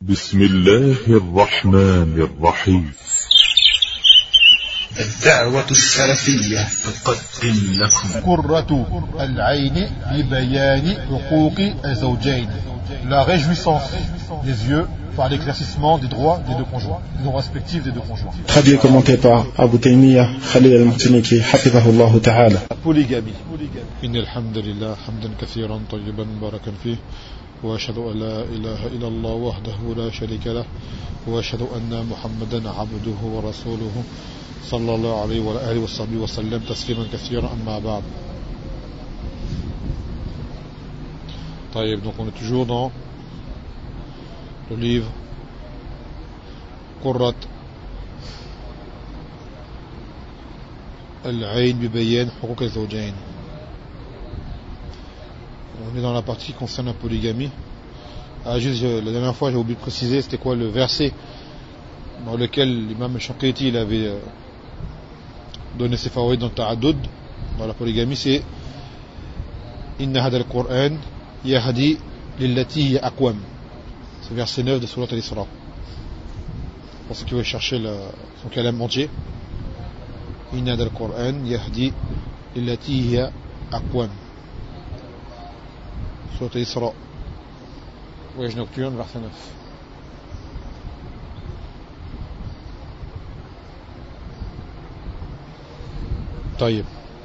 بسم الله الرحمن الرحيم. الدعوة السلفية تقدم لكم قرة العين ببيان حقوق الزوجين. La réjouissance des yeux par l'éclaircissement des droits des deux conjoints, des droits respectifs des deux conjoints. Traduit et commenté par Abu Taymiyyah Khalil al-Martiniki, hafidhahullah ta'ala. La polygamie. Inna alhamdulillah hamdan kathiran tayyiban mubarakan fih. وأشهد أن لا إله إلا الله وحده لا شريك له وأشهد أن محمدا عبده ورسوله صلى الله عليه وعلى آله وصحبه وسلم تسليما كثيرا أما بعد. طيب, donc on est toujours dans le livre قرة العين ببيان حقوق الزوجين. On est dans la partie qui concerne la polygamie. Juste, la dernière fois j'ai oublié de préciser c'était quoi le verset dans lequel l'imam Shankiti il avait donné ses favoris dans le ta'addud, dans la polygamie. C'est Inna hada al-Qur'an yahdi lillati hiya aqwam. C'est verset 9 de Surat al-Isra. Pour ceux qui veulent chercher son kalam entier. Inna hada al-Qur'an yahdi lillati hiya aqwam. Surat al-Isra, voyage nocturne, verset 9. Taïb.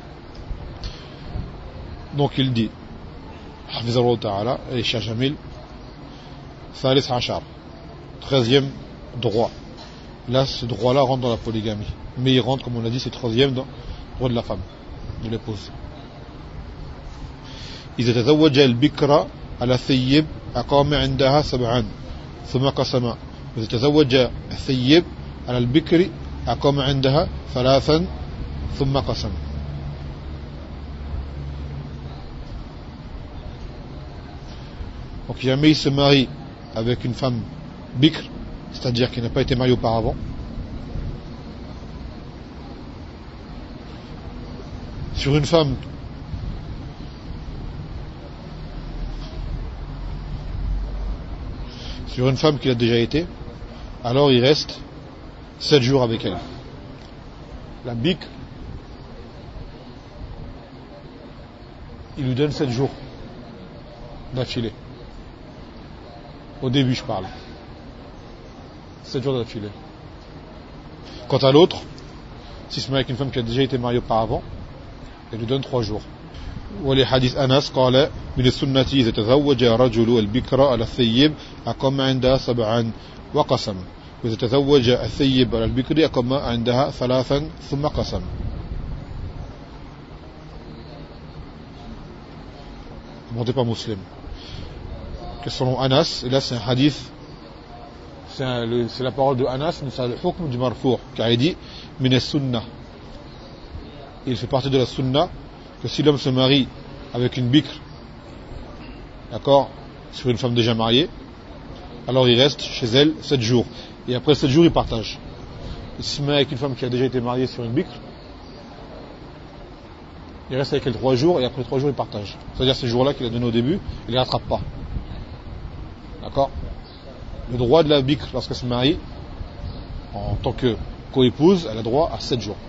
Donc il dit, Hafizallahu ta'ala, et Cheikh Jamil, Thalith Hachar, 13e droit. Là, ce droit-là rentre dans la polygamie. Mais il rentre, comme on l'a dit, c'est 13e dans le droit de la femme, de l'épouse. إذا تزوج البكرة على الثيب أقام عندها 7 ثم قسم. إذا تزوج الثيب على البكر أقام عندها 3 ثم قسم. Donc jamais il se marie avec une femme bikr, c'est-à-dire qui n'a pas été mariée auparavant, sur une femme qui a déjà été, alors il reste 7 jours avec elle. La bikr, il lui donne 7 jours d'affilée. Au début je parle. 7 jours d'affilée. Quant à l'autre, s'il se met avec une femme qui a déjà été mariée auparavant, il lui donne 3 jours. ولحديث أنس قال من السنة إذا تزوج رجل البكر على الثيب أقام عندها 7 وقسم وإذا تزوج الثيب على البكر أقام عندها 3 ثم قسم. Demandé par Muslim que selon Anas, et là c'est un hadith, c'est la parole de Anas, mais c'est le hukm du marfou', car il dit min as-sunnah, il fait partie de la sunnah que si l'homme se marie avec une bikr, d'accord, sur une femme déjà mariée, alors il reste chez elle 7 jours. Et après 7 jours, il partage. Il se met avec une femme qui a déjà été mariée sur une bikr, il reste avec elle 3 jours, et après 3 jours, il partage. C'est-à-dire ces jours-là qu'il a donnés au début, il ne les rattrape pas. D'accord? Le droit de la bikr, lorsqu'elle se marie, en tant que co-épouse, elle a droit à 7 jours.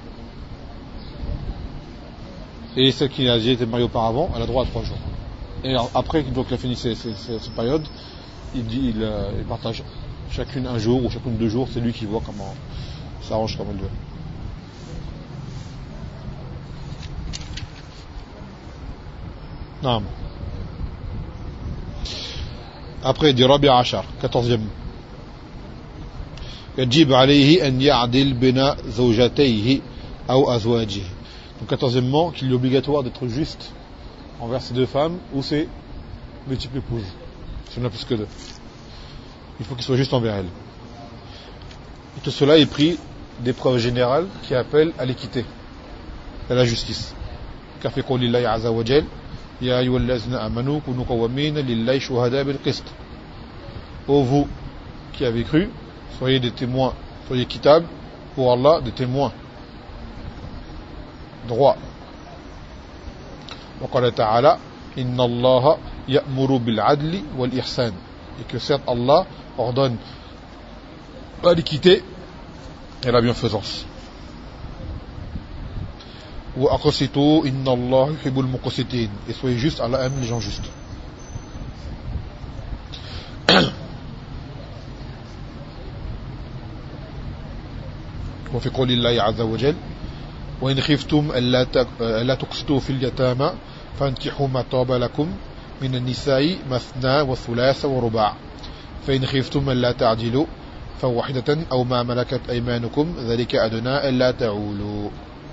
Et celle qui a déjà été mariée auparavant, elle a droit à 3 jours. Et après, donc, il a fini cette période, il partage chacune un jour ou chacune 2 jours, c'est lui qui voit comment ça arrange comme elle veut. Non. Après, il dit Rabi Achar, 14e. يجب عليه أن يعدل بين زوجتيه أو أزواجه. Donc 14e, qu'il est obligatoire d'être juste envers ces 2 femmes ou ses multiples épouses. Si on n'a plus que 2. Il faut qu'il soit juste envers elles. Et tout cela est pris des preuves générales qui appellent à l'équité, à la justice. Car fait qawlillahi azza wa jal ya ayyuhallazina amanu kunu qawwamina lillahi shuhada bil qist. Ô vous qui avez cru, soyez des témoins, soyez équitables pour Allah, des témoins droit. وقال تعالى إن الله يأمر بالعدل والإحسان et que certes Allah ordonne l'équité et la bienfaisance. Wa aqsitu inna Allah yuhibbul muqsitin, et soyez justes, Allah aime les gens justes. وفي قول الله عز وجل وإن خفتم ألا تقسطوا في اليتامى فانكحوا ما طاب لكم من النساء مثنى وثلاث ورباع فإن خفتم ألا تعدلوا فواحدة أو ما ملكت أيمانكم ذلك أدنى ألا تعولوا.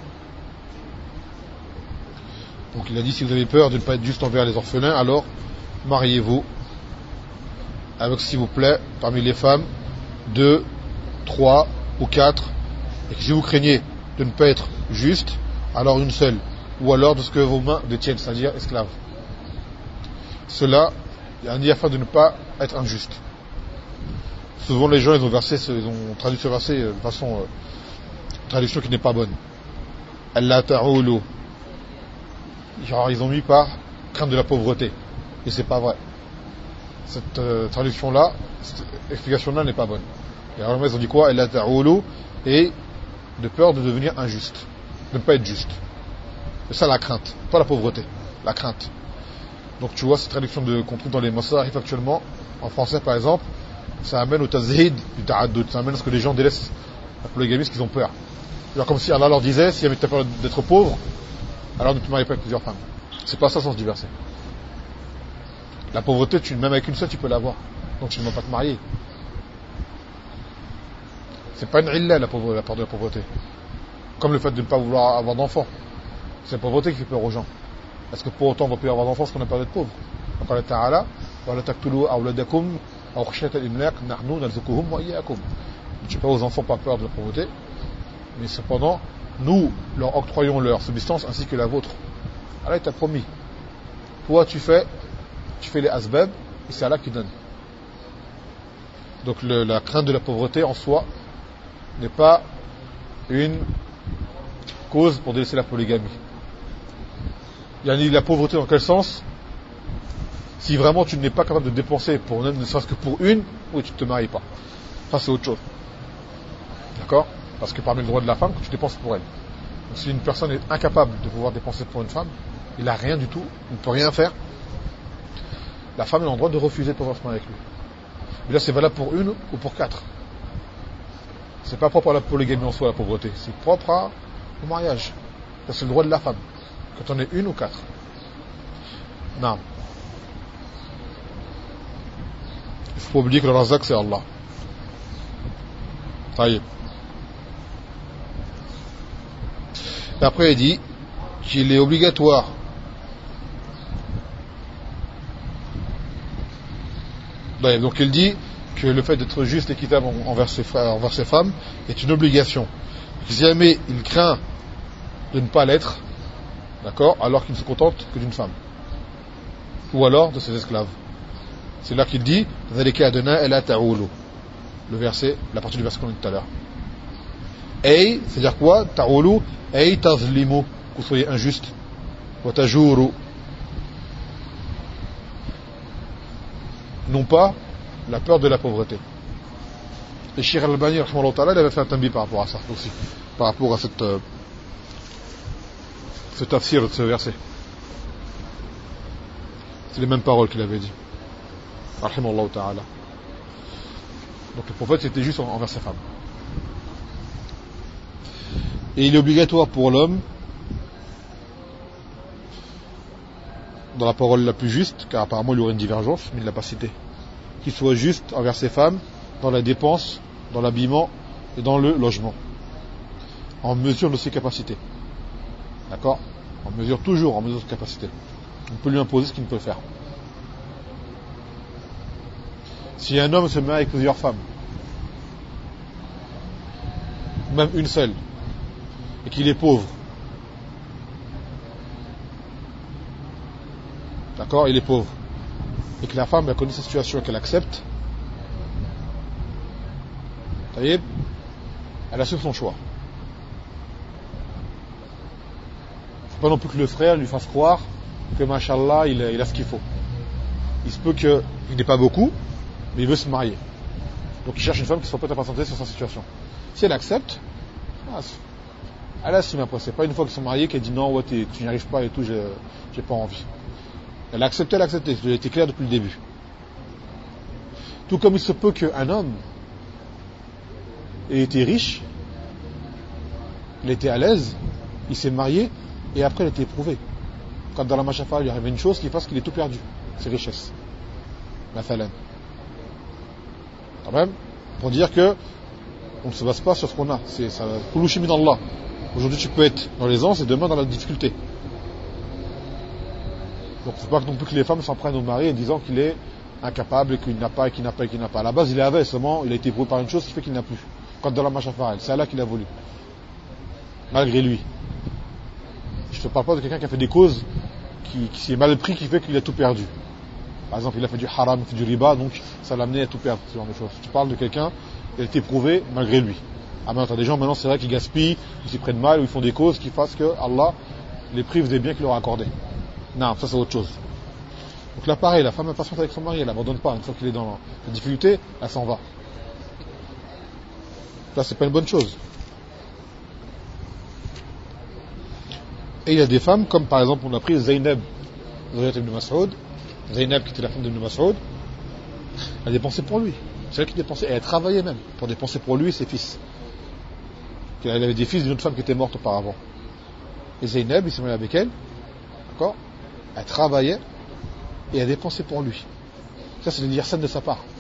Donc il a dit, si vous avez peur de ne pas être juste envers les orphelins, alors mariez-vous avec, s'il vous plaît, parmi les femmes 2, 3 ou 4, et que si vous craignez de ne pas être juste, alors une seule, ou alors de ce que vos mains détiennent, c'est-à-dire esclaves. Cela, afin de ne pas être injuste. Souvent les gens ils ont traduit ce verset de façon traduction qui n'est pas bonne. Allah ta'ulu. Genre ils ont mis par crainte de la pauvreté, et c'est pas vrai. Cette traduction là, cette explication là n'est pas bonne. Et alors ils ont dit quoi? Allah ta'ulu, et de peur de devenir injuste, de ne pas être juste. C'est ça la crainte, pas la pauvreté, la crainte. Donc tu vois cette traduction qu'on trouve dans les masahif actuellement, en français par exemple, ça amène au tazhid du ta'addud, ça amène à ce que les gens délaissent la polygamie parce qu'ils ont peur. Genre comme si Allah leur disait, si tu as peur d'être pauvre, alors ne te marie pas avec plusieurs femmes. C'est pas ça le sens du verset. La pauvreté, même avec une seule, tu peux l'avoir. Donc tu ne vas pas te marier. C'est pas une illa la peur de la pauvreté. Comme le fait de ne pas vouloir avoir d'enfants. C'est la pauvreté qui fait peur aux gens. Est-ce que pour autant on va plus avoir d'enfants parce qu'on a peur d'être pauvre? Donc Allah Ta'ala, وَلَا تَقْتُلُوا أَوْلَادَكُمْ أَوْ خَشْيَةَ الْإِمْلَاقِ نَحْنُ نَرْزُقُهُمْ وَإِيَّاكُمْ. Ne tuez pas aux enfants par peur de la pauvreté, mais cependant, nous leur octroyons leur subsistance ainsi que la vôtre. Allah t'a promis. Toi tu fais les asbab et c'est Allah qui donne. Donc la crainte de la pauvreté en soi n'est pas une cause pour délaisser la polygamie. La pauvreté dans quel sens? Si vraiment tu n'es pas capable de dépenser pour ne serait-ce que pour une, oui, tu ne te maries pas. Ça c'est autre chose. D'accord? Parce que parmi le droit de la femme, que tu dépenses pour elle. Donc, si une personne est incapable de pouvoir dépenser pour une femme, il n'a rien du tout, il ne peut rien faire, la femme a le droit de refuser de pouvoir se marier avec lui. Mais là c'est valable pour une ou pour 4. C'est pas propre à la polygamie en soi, la pauvreté. C'est propre au mariage. Ça, c'est le droit de la femme. Quand on est une ou 4. Non. Il faut pas oublier que le razak c'est Allah. Taïb. Et après il dit qu'il est obligatoire donc il dit que le fait d'être juste et équitable envers ses femmes est une obligation. Si jamais il craint de ne pas l'être, d'accord, alors qu'il ne se contente que d'une femme, ou alors de ses esclaves. C'est là qu'il dit ذَلِكَ أَدْنَى أَلَّا تَعُولُوا, le verset, la partie du verset qu'on a dit tout à l'heure. Et c'est-à-dire quoi? ta'ulu ay tazlimu, que vous soyez injuste, wa tajuru, non pas la peur de la pauvreté. Et Cheikh Al-Albani rahimahullah ta'ala, il avait fait un tambi par rapport à ça aussi, par rapport à ce tafsir de ce verset. C'est les mêmes paroles qu'il avait dit, rahimahullah ta'ala. Donc le prophète c'était juste envers sa femme. Et il est obligatoire pour l'homme, dans la parole la plus juste, car apparemment il y aurait une divergence, mais il ne l'a pas cité, qu'il soit juste envers ses femmes dans la dépense, dans l'habillement et dans le logement, en mesure de ses capacités. D'accord? Toujours en mesure de ses capacités. On peut lui imposer ce qu'il ne peut faire. Si un homme se met avec plusieurs femmes, même une seule, et qu'il est pauvre, d'accord, il est pauvre, et que la femme a connu sa situation et qu'elle accepte, elle a su son choix. Il ne faut pas non plus que le frère lui fasse croire que machallah il a ce qu'il faut. Il se peut qu'il n'ait pas beaucoup, mais il veut se marier. Donc il cherche une femme qui soit prête à patienter sur sa situation. Si elle accepte, elle assume après. C'est pas une fois qu'ils sont mariés qu'elle dit non, ouais, tu n'y arrives pas et tout, j'ai pas envie. Elle a accepté, elle a accepté. Elle a été claire depuis le début. Tout comme il se peut qu'un homme ait été riche, il était à l'aise, il s'est marié, et après il a été éprouvé. Quand dans la machafa, il lui arrive une chose qui fasse qu'il est tout perdu. Ses richesses. Mathalan. Quand même, pour dire que on ne se base pas sur ce qu'on a. C'est ça. Kulu min Allah. Aujourd'hui tu peux être dans l'aisance et demain dans la difficulté. Donc il ne faut pas non plus que les femmes s'en prennent au mari en disant qu'il est incapable et qu'il n'a pas et qu'il n'a pas et qu'il n'a pas. À la base il avait seulement, il a été éprouvé par une chose qui fait qu'il n'a plus. Quand dans la machafa, c'est Allah qui l'a voulu. Malgré lui. Je ne te parle pas de quelqu'un qui a fait des causes qui s'est mal pris, qui fait qu'il a tout perdu. Par exemple, il a fait du haram, il a fait du riba, donc ça l'a amené à tout perdre, ce genre de choses. Tu parles de quelqu'un qui a été éprouvé malgré lui. Ah ben, t'as des gens maintenant, c'est vrai, qui gaspillent, qui s'y prennent mal, ou ils font des causes qui fassent que Allah les prive des biens qu'il leur a accordés. Non, ça c'est autre chose. Donc là, pareil, la femme est patiente avec son mari, elle n'abandonne pas. Une fois qu'il est dans la difficulté, elle s'en va. Ça, c'est pas une bonne chose. Et il y a des femmes, comme par exemple, on a pris Zaynab, ibn Mas'ud, Zaynab qui était la femme d'Ibn Mas'ud, elle dépensait pour lui. C'est elle qui dépensait, et elle travaillait même pour dépenser pour lui et ses fils. Elle avait des fils d'une autre femme qui était morte auparavant. Et Zaynab, il s'est marié avec elle, d'accord? Elle travaillait et elle dépensait pour lui. Ça, c'est l'ihsan de sa part.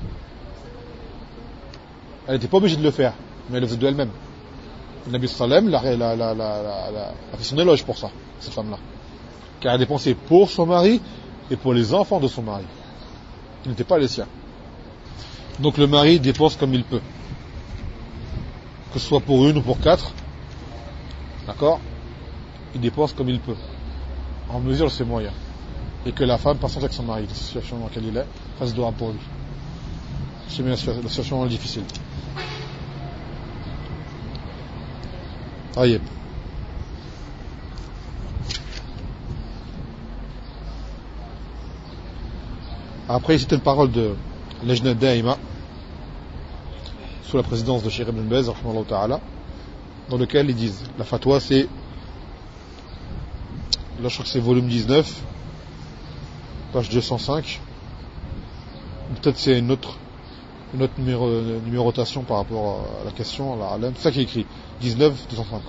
Elle n'était pas obligée de le faire, mais elle le faisait d'elle-même. Le Nabi sallam a fait son éloge pour ça, cette femme-là. Car elle dépensait pour son mari et pour les enfants de son mari, qui n'étaient pas les siens. Donc le mari dépense comme il peut. Que ce soit pour une ou pour quatre, d'accord, il dépense comme il peut, en mesure de ses moyens. Et que la femme, patiente avec son mari, dans la situation dans laquelle il est, fasse dua pour lui. C'est la situation difficile. Aïe. Après, c'était une parole de Lejna Daïma, sous la présidence de Cheikh Ibn Baz, dans lequel ils disent, la fatwa c'est, là je crois que c'est volume 19, page 205, peut-être c'est une autre numérotation par rapport à la question, à la alam, c'est ça qui est écrit, 19, 205.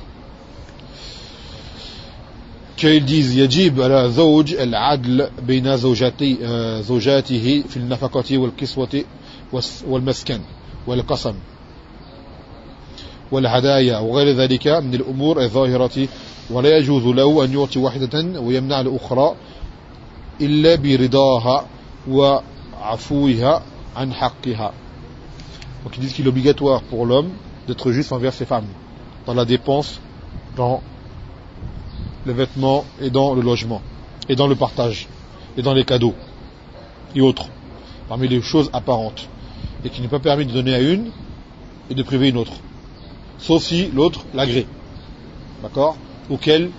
qu'ils disent يجب على زوج العدل بين زوجاته في النفقة والكسوة والمسكن والقسم والهدايا وغير ذلك من الأمور الظاهرة ولا يجوز له أن يعطي واحدة ويمنع الأخرى إلا برضاها وعفوها عن حقها. Donc ils disent qu'il est obligatoire pour l'homme d'être juste envers ses femmes dans la dépense, dans les vêtements et dans le logement et dans le partage et dans les cadeaux et autres, parmi les choses apparentes, et qu'il n'est pas permis de donner à une et de priver une autre, sauf si l'autre l'agrée, d'accord, auquel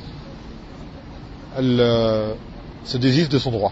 elle se désiste de son droit.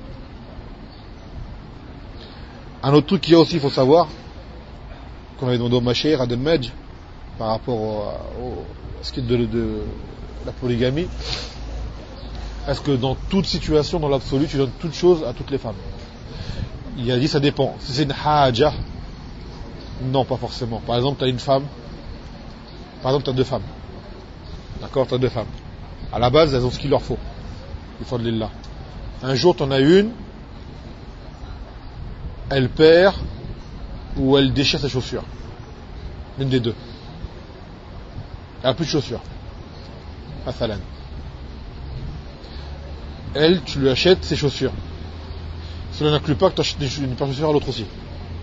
Un autre truc qu'il y a aussi, il faut savoir, qu'on avait demandé au Macheir à Delmedj par rapport à ce qui est de la polygamie, est-ce que dans toute situation, dans l'absolu, tu donnes toutes choses à toutes les femmes? Il a dit ça dépend. Si c'est une haja, non, pas forcément. Par exemple, tu as une femme, par exemple, tu as deux femmes. D'accord, tu as deux femmes. À la base, elles ont ce qu'il leur faut. Il faut de l'illah. Un jour, tu en as une, elle perd ou elle déchire ses chaussures. L'une des deux. Elle n'a plus de chaussures. Mathalan. Elle, tu lui achètes ses chaussures. Cela n'inclut pas que tu achètes une paire de chaussures à l'autre aussi.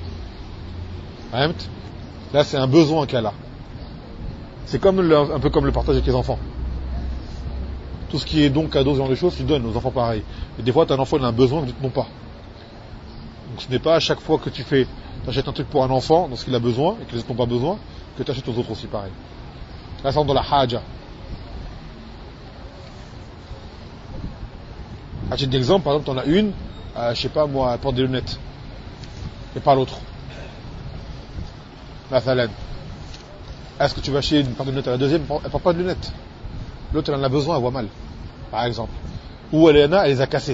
Là, c'est un besoin qu'elle a. C'est comme un peu comme le partage avec les enfants. Tout ce qui est don, cadeau, ce genre de choses, tu donnes aux enfants pareil. Et des fois, tu as un enfant, il a un besoin que d'autres n'ont pas. Donc ce n'est pas à chaque fois que tu achètes un truc pour un enfant, dans ce qu'il a besoin, et que les autres n'ont pas besoin, que tu achètes aux autres aussi pareil. Là, c'est dans la haja. À titre d'exemple, par exemple, tu en as une, je sais pas moi, elle porte des lunettes. et pas l'autre. Mathalan. Est-ce que tu vas acheter une paire de lunettes à la deuxième? Elle porte pas de lunettes. L'autre, elle en a besoin, elle voit mal. Par exemple. Ou elle les a cassées.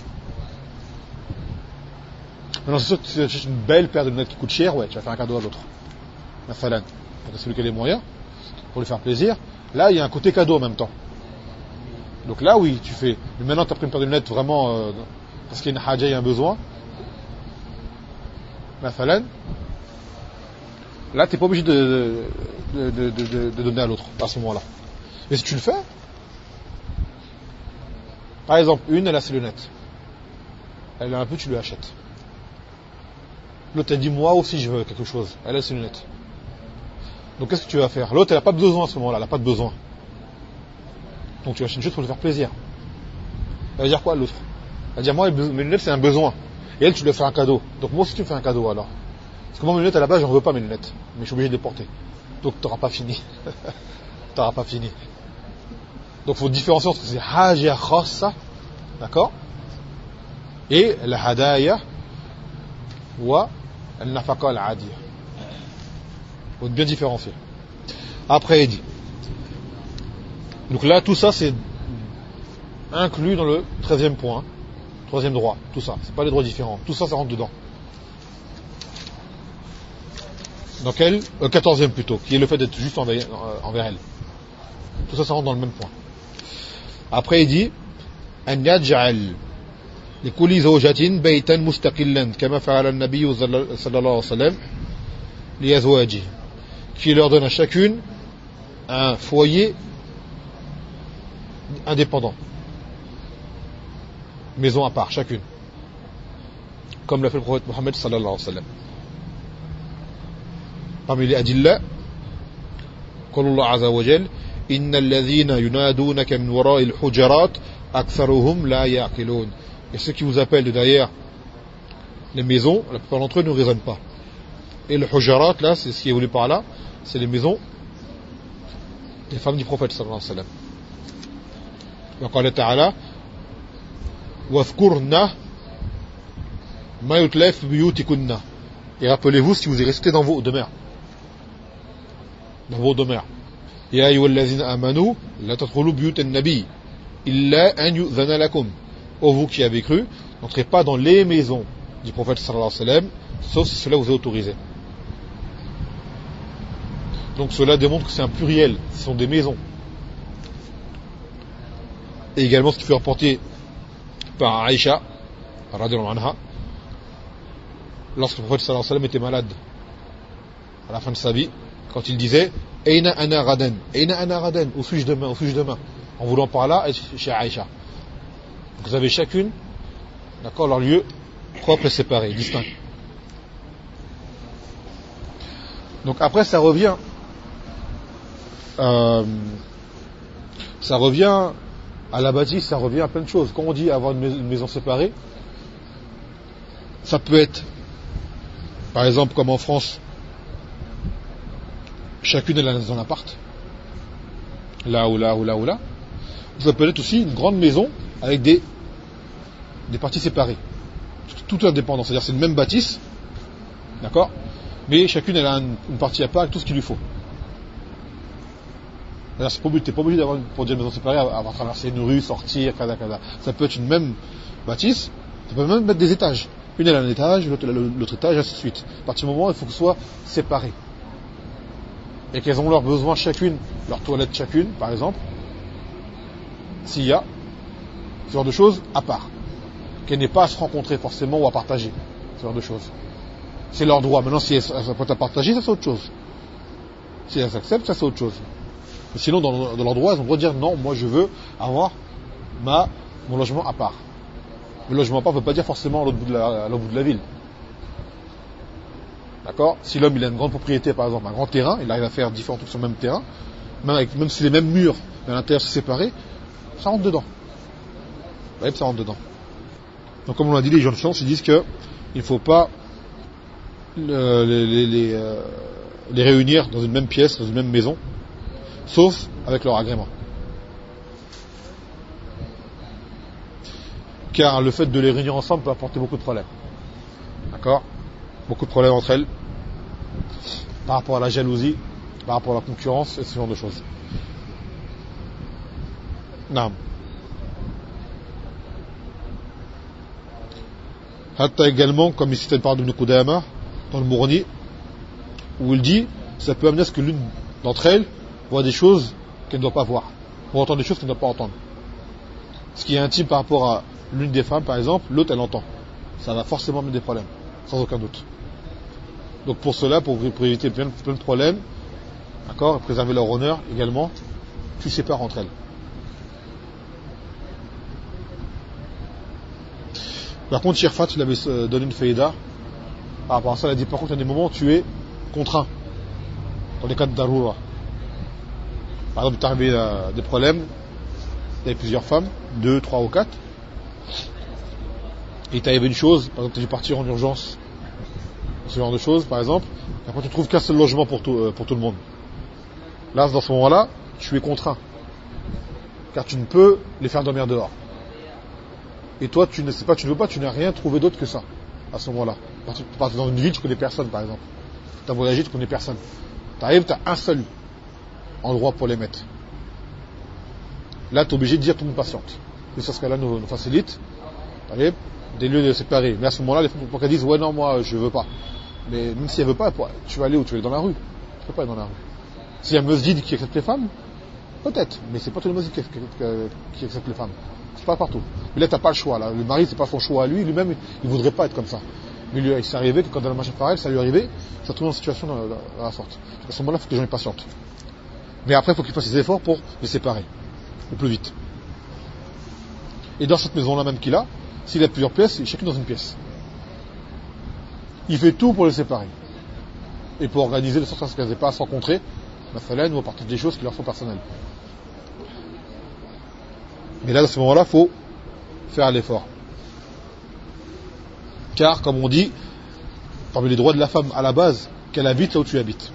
Maintenant, c'est sûr que si tu achètes une belle paire de lunettes qui coûte cher, ouais, tu vas faire un cadeau à l'autre. Mathalan. C'est celui qui a les moyens, pour lui faire plaisir. Là, il y a un côté cadeau en même temps. Donc là, oui, tu fais. Mais maintenant, tu as pris une paire de lunettes vraiment parce qu'il y a une haja, il y a un besoin. Mathalan. Là, tu n'es pas obligé de donner à l'autre à ce moment-là. Mais si tu le fais, par exemple, une, elle a ses lunettes. Elle a un peu, tu lui achètes. L'autre, elle dit, moi aussi, je veux quelque chose. Elle a ses lunettes. Donc, qu'est-ce que tu vas faire? L'autre, elle n'a pas besoin à ce moment-là, elle n'a pas de besoin. Donc, tu achètes une chose pour lui faire plaisir. Elle va dire quoi, l'autre? Elle va dire, moi, mes lunettes, c'est un besoin. Et elle, tu lui fais un cadeau. Donc, moi aussi, tu me fais un cadeau, alors. Parce que moi, mes lunettes, à la base, j'en veux pas, mes lunettes. Mais je suis obligé de les porter. Donc, tu n'auras pas fini. Tu n'auras pas fini. Donc, il faut différencier entre ces haja khassa, d'accord, et la hadaya wa al-nafaqa al-adiya. Il faut bien différencier. Après, il dit. Donc là, tout ça, c'est inclus dans le 13e point. 3e droit. Tout ça. C'est pas les droits différents. Tout ça, ça rentre dedans. Dans quel 14e plutôt, qui est le fait d'être juste envers elle. Tout ça, ça rentre dans le même point. Après, il dit أن يجعل لكل زوجة بيتا مستقلا كما فعل النبي صلى الله عليه وسلم لأزواجه, qui leur donne à chacune un foyer indépendant, maison à part, chacune, comme l'a fait le prophète Mohammed sallallahu alayhi wa sallam. Parmi les adilla, قال الله عز وجل إن الذين ينادونك من وراء الحجرات أكثرهم لا يعقلون. Et ceux qui vous appellent de derrière les maisons, la plupart d'entre eux ne raisonnent pas. Et le hujarat, là, c'est ce qui est voulu par là, c'est les maisons des femmes du prophète sallallahu alayhi wa sallam. وقال تعالى واذكرن ما يتلى في بيوتكن. Et rappelez-vous si vous êtes resté dans vos demeures. Dans vos demeures. يا أيها الذين آمنوا لا تدخلوا بيوت النبي إلا أن يؤذن لكم. Ô vous qui avez cru, n'entrez pas dans les maisons du prophète sallallahu alayhi wa sallam, sauf si cela vous est autorisé. Donc cela démontre que c'est un pluriel, ce sont des maisons. Et également ce qui fait rapporter par Aïcha, radhiyallahu anha, lorsque le prophète sallallahu alayhi wa sallam était malade, à la fin de sa vie, quand il disait Aina ana gadan, Aina ana gadan, où suis-je demain, où suis-je demain, en voulant par là être chez Aïcha. Donc vous avez chacune, d'accord, leur lieu propre et séparé, distinct. Donc après ça revient à la bâtisse, ça revient à plein de choses. Quand on dit avoir une maison séparée, ça peut être, par exemple, comme en France, chacune elle a dans l'appart, là ou là ou là ou là. Ça peut être aussi une grande maison avec des parties séparées, toute indépendant, c'est-à-dire c'est une même bâtisse, d'accord, mais chacune elle a une partie à part avec tout ce qu'il lui faut. C'est-à-dire t'es pas obligé d'avoir pour dire une maison séparée, avoir traversé une rue, sortir, kada. Ça peut être une même bâtisse, ça peut même mettre des étages. Une elle a un étage, l'autre étage, ainsi de suite. À partir du moment où il faut que ce soit séparé. Et qu'elles ont leurs besoins chacune, leur toilette chacune, par exemple, s'il y a ce genre de choses à part, qu'elles n'aient pas à se rencontrer forcément ou à partager, ce genre de choses. C'est leur droit. Maintenant, si elles peuvent à partager, ça c'est autre chose. Si elles acceptent, ça c'est autre chose. Mais sinon, dans leur droit, elles ont le droit de dire non, moi je veux avoir mon logement à part. Le logement à part ne veut pas dire forcément à l'autre bout de la ville. D'accord? Si l'homme il a une grande propriété, par exemple, un grand terrain, il arrive à faire différents trucs sur le même terrain, même si les mêmes murs, mais à l'intérieur c'est séparé, ça rentre dedans. Ouais, ça rentre dedans. Donc comme on l'a dit, les gens de science ils disent que il ne faut pas les réunir dans une même pièce, dans une même maison, sauf avec leur agrément. Car le fait de les réunir ensemble peut apporter beaucoup de problèmes. D'accord? beaucoup de problèmes entre elles, par rapport à la jalousie, par rapport à la concurrence et ce genre de choses. Non. Hatta également, comme ici c'était par Ibn Qudama, dans le Mourni, où il dit, ça peut amener à ce que l'une d'entre elles voit des choses qu'elle ne doit pas voir, ou entendre des choses qu'elle ne doit pas entendre. Ce qui est intime par rapport à l'une des femmes, par exemple, l'autre elle entend. Ça va forcément amener des problèmes, sans aucun doute. Donc pour cela, pour éviter plein de problèmes, d'accord, préserver leur honneur également, tu sépares entre elles. Par contre, Shirfat, il avait donné une faïda par rapport à ça. Il a dit par contre, il y a des moments où tu es contraint, dans les cas de Daroura. Par exemple, il t'est arrivé des problèmes, il y avait plusieurs femmes, 2, 3 ou 4, et il t'est arrivé une chose, par exemple, tu as dû partir en urgence, ce genre de choses, par exemple, et après tu trouves qu'un seul logement pour tout le monde. Là, dans ce moment-là, tu es contraint, car tu ne peux les faire dormir dehors. Et toi, tu ne sais pas, tu ne veux pas, tu n'as rien trouvé d'autre que ça, à ce moment-là. Tu pars dans une ville, tu connais personne, par exemple. Tu as voyagé, tu connais personne. Tu arrives, tu as un seul endroit pour les mettre. Là, tu es obligé de dire tout le monde patiente. Et c'est ce qu'Allah nous facilite. Tu arrives, des lieux séparés. Mais à ce moment-là, les femmes, pour qu'elles disent, ouais, non, moi, je veux pas. Mais même si elle veut pas, tu vas aller où? Tu vas aller dans la rue. Tu peux pas aller dans la rue. S'il y a un masjid qui accepte les femmes, peut-être. Mais c'est pas tout le masjid qui accepte les femmes. C'est pas partout. Mais là, t'as pas le choix. Là. Le mari, c'est pas son choix à lui. Lui-même, il voudrait pas être comme ça. Mais il s'est arrivé que quand dans la marche pareil, ça lui est arrivé, ça trouve dans une situation dans la sorte. À ce moment-là, il faut que les gens aient patience. Mais après, il faut qu'il fasse des efforts pour les séparer. Le plus vite. Et dans cette maison-là même qu'il a, s'il a plusieurs pièces, chacune dans une pièce. Il fait tout pour les séparer. Et pour organiser de sorte à ce qu'elles n'aient pas à se rencontrer, ou à partir des choses qui leur sont personnelles. Mais là, à ce moment-là, il faut faire l'effort. Car, comme on dit, parmi les droits de la femme à la base, qu'elle habite là où tu habites.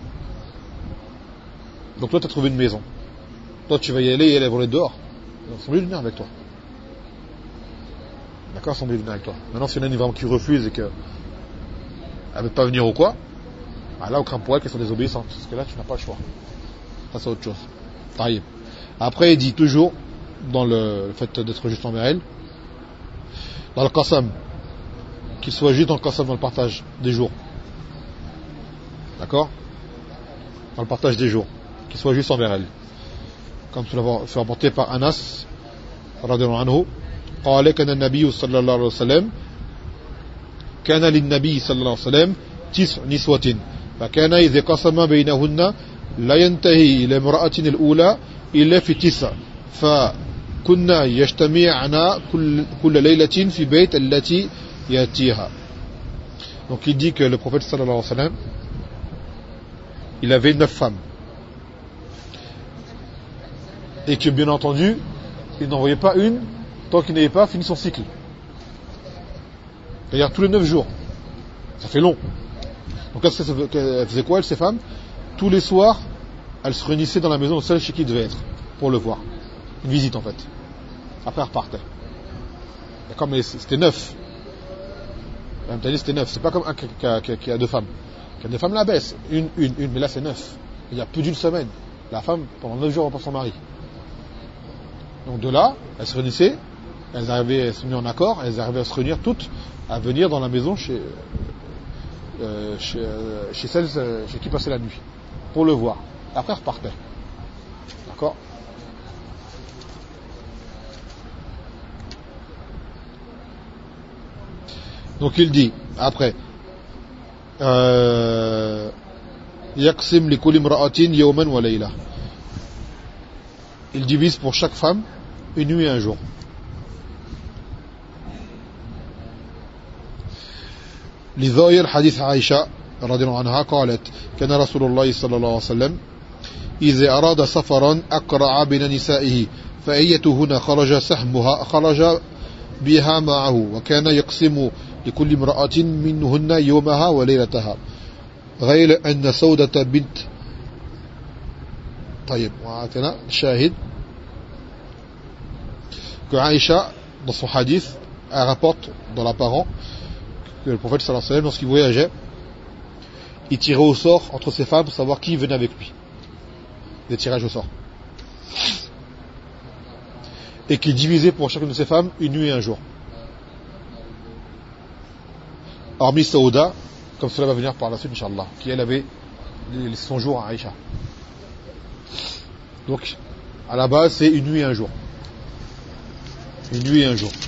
Donc toi, tu as trouvé une maison. Toi, tu vas y aller et elle va aller dehors. Elles sont obligées de venir avec toi. D'accord, elles sont obligées de venir avec toi. Maintenant, si il y en a une vraiment qui refuse et qu'elle ne veut pas venir ou quoi, bah là, on craint pour elle qu'elles sont désobéissantes. Parce que là, tu n'as pas le choix. Ça, c'est autre chose. Taïb. Après, il dit toujours, dans le fait d'être juste envers elle, dans le qasam, qu'il soit juste dans le qasam, dans le partage des jours. D'accord? Dans le partage des jours. Qu'il soit juste envers elle. Comme cela va fait rapporter par Anas, radiyallahu anhu, قال كان النبي صلى الله عليه وسلم كان للنبي صلى الله عليه وسلم 9 نسوة فكان إذا قسم بينهن لا ينتهي إلى امرأة الأولى إلا في 9 فكنا يجتمعنا كل ليلة في بيت التي يأتيها. Donc il dit que le prophète sallallahu alayhi wa sallam, il avait 9 femmes. Et que bien entendu, il n'en voyait pas une tant qu'il n'avait pas fini son cycle. C'est-à-dire tous les 9 jours. Ça fait long. Donc elle faisait quoi, elle, ces femmes? Tous les soirs, elle se réunissait dans la maison celle chez qui il devait être, pour le voir. Une visite en fait. Après elle repartait. D'accord, mais c'était 9. La même c'était 9. C'est pas comme un qui a 2 femmes. Qui a 2 femmes, la baisse. Une, mais là c'est 9. Il y a plus d'une semaine. La femme, pendant 9 jours, repasse son mari. Donc de là, elles se réunissaient, elles arrivaient à se mettre en accord, elles arrivaient à se réunir toutes, à venir dans la maison chez celles chez qui passait la nuit, pour le voir. Après, elles repartaient. D'accord? Donc il dit, après, Yaqsim li kulli imra'atin yawman wa layla. Il divise pour chaque femme une nuit et un jour. لظاهر حديث عائشة رضي الله عنها قالت كان رسول الله صلى الله عليه وسلم إذا أراد سفرا أقرع بين نسائه فأيتهن خرج سهمها خرج بها معه وكان يقسم لكل امرأة منهن يومها وليلتها غير أن سودة بنت طيب وعاتنا شاهد que Aïcha dans son hadith elle rapporte dans l'apparent que le prophète sallallahu alayhi wa sallam lorsqu'il voyageait il tirait au sort entre ses femmes pour savoir qui venait avec lui. Des tirages au sort. Et qu'il divisait pour chacune de ses femmes une nuit et un jour. Hormis Saouda, comme cela va venir par la suite, Inch'Allah, qui elle avait son jour à Aïcha. Donc, à la base, c'est une nuit et un jour. Une nuit et un jour.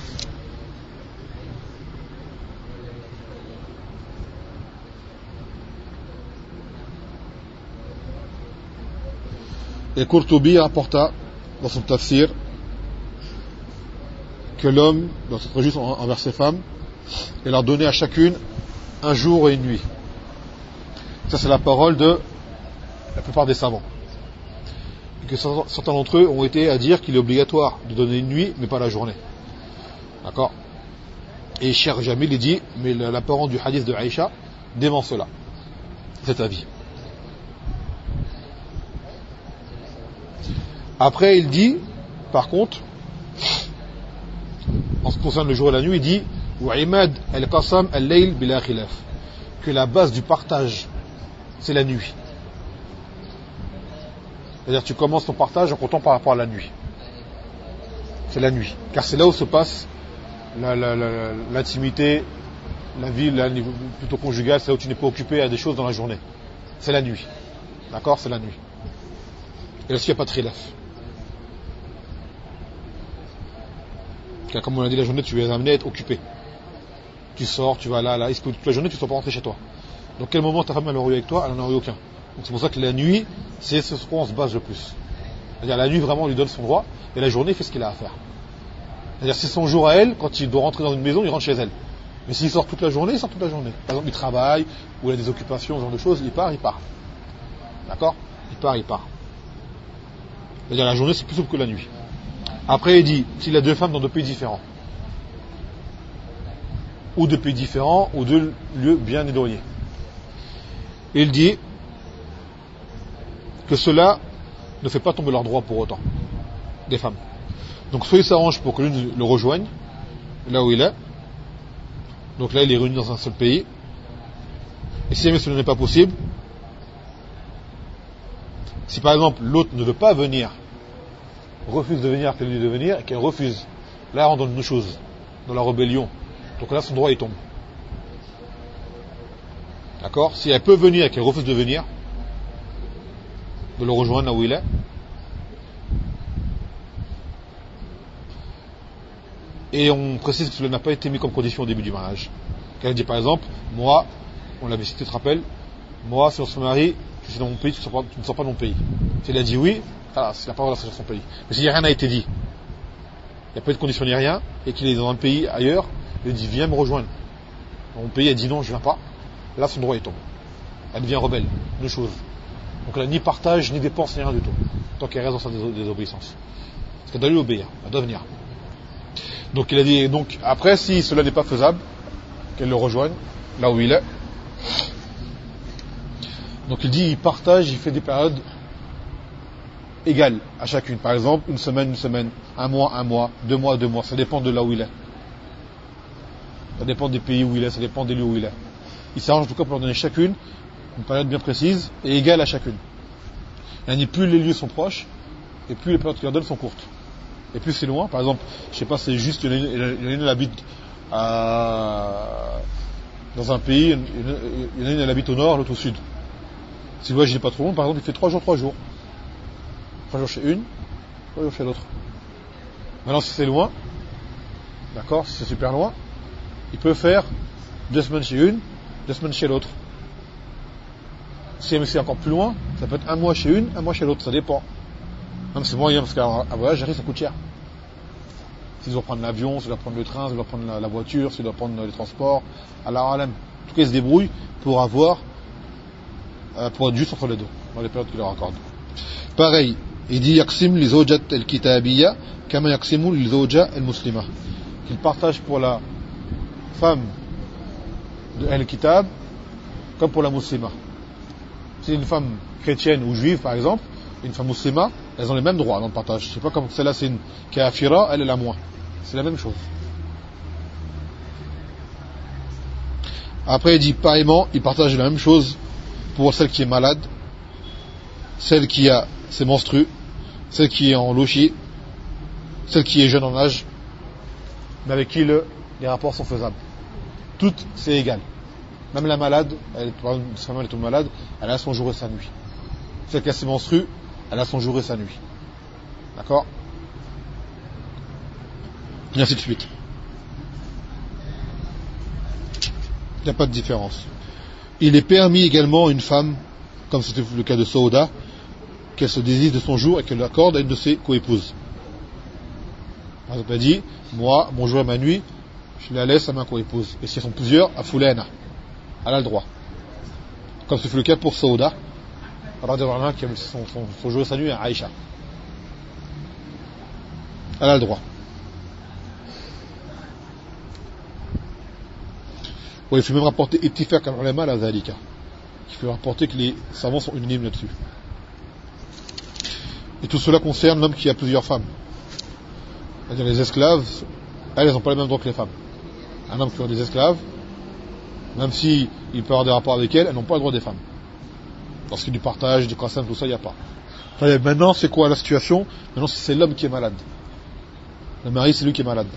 Et Qurtubi rapporta dans son tafsir que l'homme doit être juste envers ses femmes et leur donner à chacune un jour et une nuit. Ça, c'est la parole de la plupart des savants. Et que certains d'entre eux ont été à dire qu'il est obligatoire de donner une nuit, mais pas la journée. D'accord? Et Cheikh Jamil, il dit, mais la parole du hadith de Aïcha dément cela. Cet avis. Après, il dit, par contre, en ce qui concerne le jour et la nuit, il dit وَعِمَادْ الْقَسَمْ اللَّيْلِ بِلَا خِلَافٍ, que la base du partage, c'est la nuit. C'est-à-dire tu commences ton partage en comptant par rapport à la nuit. C'est la nuit. Car c'est là où se passe l'intimité, la vie plutôt conjugale, c'est là où tu n'es pas occupé à des choses dans la journée. C'est la nuit. D'accord? C'est la nuit. Et là-dessus, il n'y a pas de khilaf. Car comme on l'a dit, la journée, tu es amené à être occupé. Tu sors, tu vas là, il se peut toute la journée, tu ne sois pas rentré chez toi. Donc quel moment ta femme elle aurait eu avec toi? Elle n'en aurait eu aucun. Donc c'est pour ça que la nuit, c'est ce sur quoi on se base le plus. C'est-à-dire la nuit, vraiment, on lui donne son droit, et la journée, il fait ce qu'il a à faire. C'est-à-dire c'est son jour à elle, quand il doit rentrer dans une maison, il rentre chez elle. Mais s'il sort toute la journée, il sort toute la journée. Par exemple, il travaille, ou il a des occupations, ce genre de choses, il part. D'accord? Il part. C'est-à-dire la journée, c'est plus souple que la nuit. Après, il dit, s'il a deux femmes dans deux pays différents, ou deux pays différents, ou deux lieux bien éloignés, il dit que cela ne fait pas tomber leurs droits pour autant, des femmes. Donc soit il s'arrange pour que l'une le rejoigne, là où il est, donc là il est réuni dans un seul pays, et si jamais cela n'est pas possible, si par exemple l'autre ne veut pas venir, refuse de venir qu'elle lui de venir, et qu'elle refuse, là on donne une chose, dans la rébellion, donc là son droit il tombe. D'accord? Si elle peut venir et qu'elle refuse de venir, de le rejoindre là où il est, et on précise que cela n'a pas été mis comme condition au début du mariage. Qu'elle dit par exemple, moi, on l'avait cité, tu te rappelles, moi si on se marie, je suis dans mon pays, tu ne sors pas de mon pays. Si elle a dit oui, voilà, c'est la parole sur son pays. Mais si rien n'a été dit, il n'y a pas eu de condition ni rien, et qu'il est dans un pays ailleurs, il dit viens me rejoindre. Dans mon pays, elle dit non, je viens pas. Là, son droit il tombe. Elle devient rebelle, deux choses. Donc là, ni partage, ni dépense, ni rien du tout. Tant qu'elle reste dans sa désobéissance. Parce qu'elle doit lui obéir, elle doit venir. Donc il a dit, donc après, si cela n'est pas faisable, qu'elle le rejoigne, là où il est. Donc il dit, il partage, il fait des périodes égales à chacune. Par exemple, une semaine, un mois, 2 mois, ça dépend de là où il est. Ça dépend des pays où il est, ça dépend des lieux où il est. Il s'arrange en tout cas pour leur donner chacune une période bien précise et égale à chacune. Et plus les lieux sont proches, et plus les périodes qu'il leur donne sont courtes. Et plus c'est loin, par exemple, je sais pas, c'est juste, il y en a une, elle habite dans un pays, il y en a une, elle habite au nord, l'autre au sud. Si le voyage n'est pas trop long, par exemple, il fait 3 jours. 3 jours chez une, 3 jours chez l'autre. Maintenant, si c'est loin, d'accord, si c'est super loin, il peut faire 2 semaines chez une, 2 semaines chez l'autre. Si c'est encore plus loin, ça peut être 1 mois chez une, 1 mois chez l'autre, ça dépend. Même c'est moyen, parce qu'un voyage, ça coûte cher. S'ils doivent prendre l'avion, s'ils doivent prendre le train, s'ils doivent prendre la voiture, s'ils doivent prendre les transports, Allah alam. En tout cas, ils se débrouillent pour être juste entre les deux, dans les périodes qu'il leur accorde. Pareil, il dit Yaqsim li zawjat al-kitabiyya kama yaqsimu li zawja al-muslima. Qu'il partage pour la femme de al-kitab comme pour la muslima. Si une femme chrétienne ou juive, par exemple, une femme musulmane, elles ont les mêmes droits dans le partage. Je sais pas comme celle-là, c'est une kafira, elle a moins. C'est la même chose. Après, il dit pareillement, ils partagent la même chose pour celle qui est malade, celle qui a ses menstrues, celle qui est en lochi, celle qui est jeune en âge, mais avec qui les rapports sont faisables. Toutes, c'est égal. Même la malade, par exemple, si elle est malade, elle a son jour et sa nuit. Celle qui a ses menstrues, elle a son jour et sa nuit. D'accord? Et ainsi de suite. Il n'y a pas de différence. Il est permis également à une femme, comme c'était le cas de Saouda, qu'elle se désiste de son jour et qu'elle l'accorde à une de ses coépouses. Par exemple, elle dit, moi, mon jour et ma nuit, je la laisse à ma coépouse. Et si elles sont plusieurs, à Foulaina. Elle a le droit. Comme ce fut le cas pour Saouda, qui a mis son jour et sa nuit à Aïcha. Elle a le droit. Ouais, il faut même rapporter Ittifaq al-ulama la dhalika. Il faut rapporter que les savants sont unanimes là-dessus. Et tout cela concerne l'homme qui a plusieurs femmes. C'est-à-dire les esclaves, elles n'ont pas les mêmes droits que les femmes. Un homme qui a des esclaves, même s'il peut avoir des rapports avec elles, elles n'ont pas le droit des femmes. Lorsqu'il y a du partage, du qasam, tout ça, il n'y a pas. Enfin, maintenant, c'est quoi la situation? Maintenant, c'est l'homme qui est malade. Le mari, c'est lui qui est malade.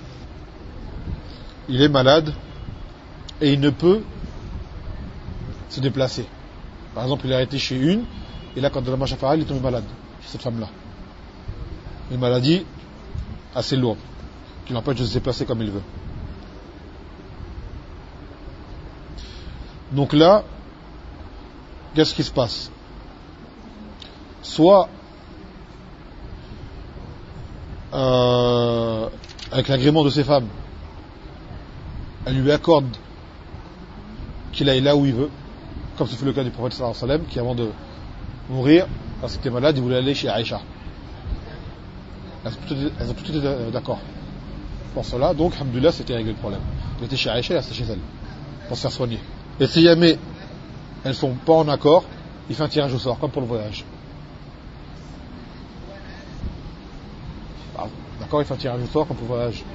Il est malade et il ne peut se déplacer. Par exemple, il a été chez une, et là, quand de la machafara, il est tombé malade, chez cette femme-là. Une maladie assez lourde, qui l'empêche de se déplacer comme il veut. Donc là, qu'est-ce qui se passe? Soit avec l'agrément de ses femmes, elle lui accorde qu'il aille là où il veut, comme ce fut le cas du prophète sallallahu alayhi wa sallam, qui avant de mourir, parce qu'il était malade, il voulait aller chez Aïcha. Elles ont toutes été d'accord pour cela, donc alhamdoulilah, c'était réglé le problème. Il était chez Aïcha, il restait chez elle pour se faire soigner. Et si jamais elles sont pas en accord, il fait un tirage au sort, comme pour le voyage. D'accord, il fait un tirage au sort, comme pour le voyage.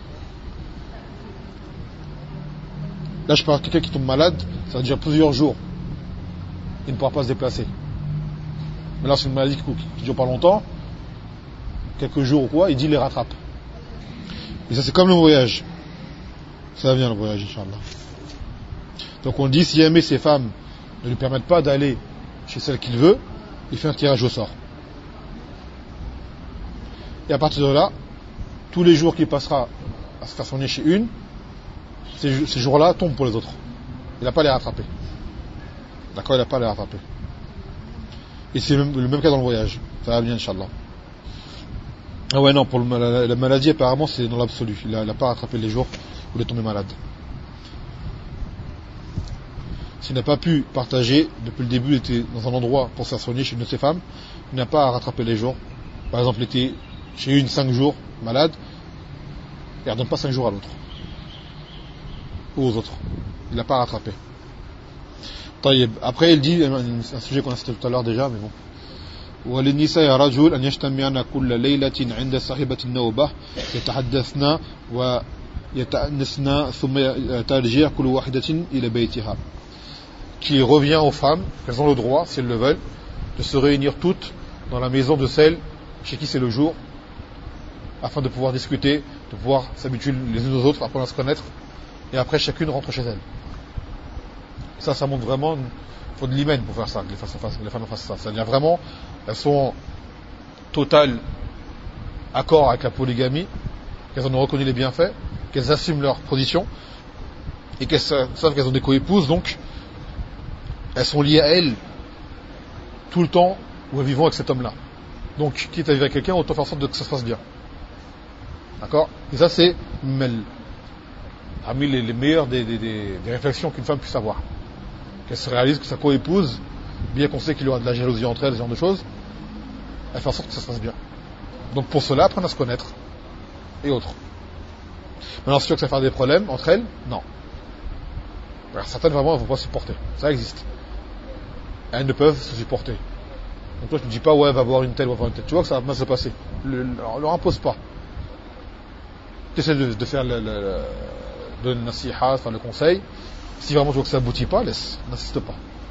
Là, je parle de quelqu'un qui tombe malade, ça va durer plusieurs jours. Il ne pourra pas se déplacer. Mais là, c'est une maladie qui dure pas longtemps, quelques jours ou quoi, il dit il les rattrape. Et ça, c'est comme le voyage. Ça va bien le voyage, Inch'Allah. Donc on dit, si jamais ces femmes ne lui permettent pas d'aller chez celle qu'il veut, il fait un tirage au sort. Et à partir de là, tous les jours qu'il passera à se faire soigner chez une, ces jours-là tombent pour les autres. Il n'a pas à les rattraper. D'accord, il n'a pas à les rattraper. Et c'est le même cas dans le voyage. Ça va bien, Inch'Allah. Ah ouais, non, pour la maladie, apparemment, c'est dans l'absolu. Il n'a pas rattrapé les jours où il est tombé malade. S'il n'a pas pu partager, depuis le début, il était dans un endroit pour se faire soigner chez une de ses femmes, il n'a pas à rattraper les jours. Par exemple, il était chez une 5 jours malade, il ne redonne pas 5 jours à l'autre. Ou aux autres. Il n'a pas à rattraper. Après, il dit, un sujet qu'on a cité tout à l'heure déjà, mais bon. وللنساء رجل أن يجتمعن كل ليلة عند صاحبة النوبة يتحدثن ويتأنسن ثم ترجع كل واحدة إلى بيتها. Qui revient aux femmes, qu'elles ont le droit, si elles le veulent, de se réunir toutes dans la maison de celle chez qui c'est le jour, afin de pouvoir discuter, de pouvoir s'habituer les unes aux autres, apprendre à se connaître, et après chacune rentre chez elle. Ça montre vraiment, il faut de l'hymen pour faire ça, que les femmes fassent ça. C'est-à-dire vraiment, elles sont en total accord avec la polygamie, qu'elles en ont reconnu les bienfaits, qu'elles assument leur position, et qu'elles savent qu'elles ont des coépouses, donc elles sont liées à elles tout le temps où elles vivent avec cet homme-là. Donc, quitte à vivre avec quelqu'un, autant faire en sorte que ça se passe bien. D'accord? Et ça, c'est parmi les meilleures des réflexions qu'une femme puisse avoir. Qu'elle se réalise que sa coépouse, bien qu'on sait qu'il y aura de la jalousie entre elles, ce genre de choses, elle fait en sorte que ça se passe bien. Donc pour cela, apprendre à se connaître et autres. Maintenant, c'est sûr que ça va faire des problèmes entre elles? Non. Alors, certaines vraiment elles ne vont pas supporter. Ça existe. Elles ne peuvent se supporter. Donc toi, je ne dis pas, ouais, va voir une telle, va voir une telle. Tu vois que ça va mal se passer. On ne leur impose pas. Tu essaies de faire le nasiha, enfin le conseil. Si vraiment tu vois que ça aboutit pas, laisse, n'insiste pas.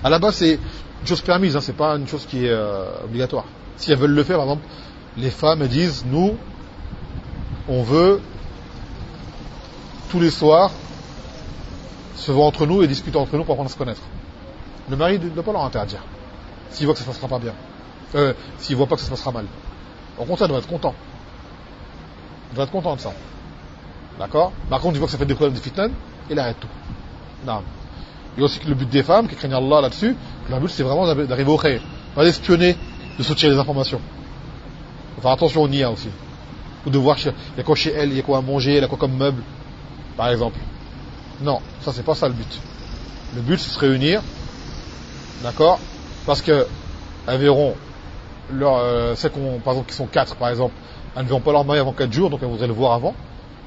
À la base, c'est une chose permise, hein, c'est pas une chose qui est obligatoire. Si elles veulent le faire, par exemple, les femmes elles disent, nous, on veut tous les soirs se voir entre nous et discuter entre nous pour apprendre à se connaître. Le mari ne doit pas leur interdire, s'il voit que ça ne se passera pas bien. S'il voit pas que ça se passera mal. Au contraire, il doit être content. Il doit être content de ça. D'accord? Par contre, il voit que ça fait des problèmes de fitna, il arrête tout. Non. Il y a aussi le but des femmes, qui craignent Allah là-dessus, leur but c'est vraiment d'arriver au khayr. Pas d'espionner, de soutirer les informations. Faut faire attention au niya aussi. Ou de voir, il y a quoi chez elle, il y a quoi à manger, il y a quoi comme meuble, par exemple. Non, ça c'est pas ça le but. Le but c'est de se réunir, d'accord? Parce que elles verront celles par exemple, qui sont 4 par exemple, elles ne verront pas leur mari avant 4 jours, donc elles voudraient le voir avant.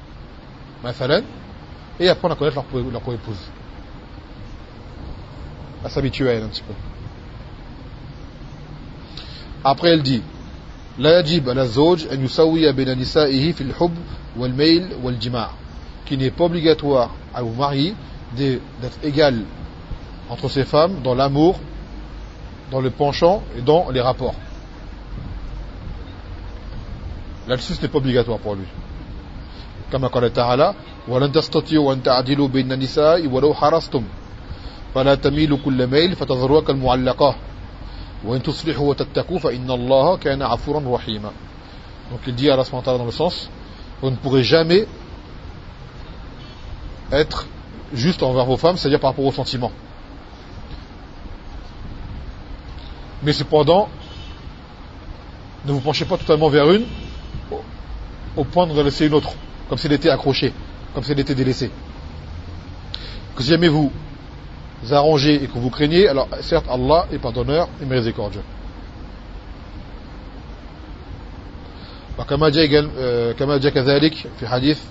Et apprendre à connaître leur co-épouse. À s'habituer à elle un petit peu. Après elle dit لا يجب على الزوج أن يسوي بين نسائه في الحب والميل والجماع, qui n'est pas obligatoire à vous marier d'être égal entre ces femmes dans l'amour, dans le penchant et dans les rapports. Là-dessus ce n'est pas obligatoire pour lui. كما قال تعالى ولن تستطيعوا أن تعدلوا بين النساء ولو حرصتم فلا تميلوا كل ميل فتذروها كالمعلقة وإن تصلحوا وتتقوا فإن الله كان غفورا رحيما. Donc il dit à Allah subhanahu wa ta'ala dans le sens, vous ne pourrez jamais être juste envers vos femmes, c'est-à-dire par rapport aux sentiments. Mais cependant, ne vous penchez pas totalement vers une au point de laisser une autre, comme si elle était accrochée, comme si elle était délaissée. Que si jamais vous arrangez et que vous craignez, alors certes Allah est pardonneur et miséricordieux. وكما جاء كذلك في حديث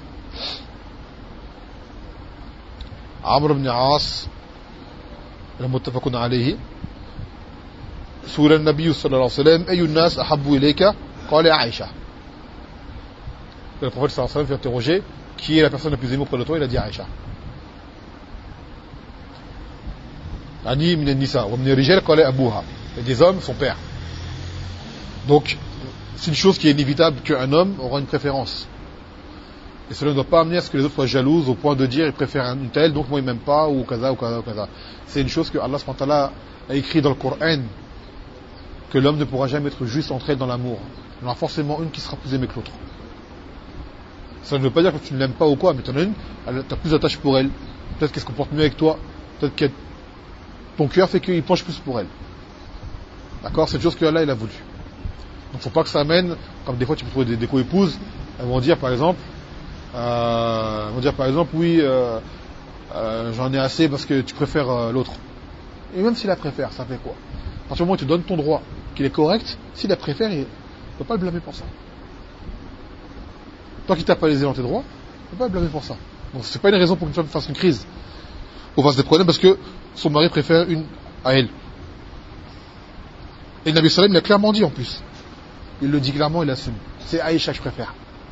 عمرو بن عاص المتفق عليه سئل النبي صلى الله عليه وسلم أي الناس أحب إليك قال عائشة. Le prophète sallallahu alayhi wa sallam fut interrogé, qui est la personne la plus aimée auprès de toi? Il a dit Aïcha. Ani min an-nisa wa min ar-rijal qala abuha. Et des hommes, son père. Donc, c'est une chose qui est inévitable qu'un homme aura une préférence. Et cela ne doit pas amener à ce que les autres soient jalouses au point de dire il préfère une telle, donc moi il m'aime pas, ou kaza, ou kaza, ou kaza. C'est une chose que Allah subhanahu wa ta'ala a écrit dans le Coran, que l'homme ne pourra jamais être juste entre elles dans l'amour. Il y en aura forcément une qui sera plus aimée que l'autre. Ça ne veut pas dire que tu ne l'aimes pas ou quoi, mais tu en as une, tu as plus d'attache pour elle. Peut-être qu'elle se comporte mieux avec toi, peut-être que ton cœur fait qu'il penche plus pour elle. D'accord? C'est une chose que Allah il a voulu. Donc faut pas que ça amène, comme des fois tu peux trouver des co-épouses, elles vont dire par exemple, oui, j'en ai assez parce que tu préfères l'autre. Et même s'il la préfère, ça fait quoi? À partir du moment où il te donne ton droit, qu'il est correct, s'il la préfère, il ne peut pas le blâmer pour ça. Tant qu'il t'a pas lésé dans tes droits, il ne peut pas le blâmer pour ça. Donc c'est pas une raison pour qu'une femme fasse une crise ou fasse des problèmes parce que son mari préfère une à elle. Et le Nabi sallam l'a clairement dit en plus. Il le dit clairement, il l'assume. C'est Aïcha que je préfère.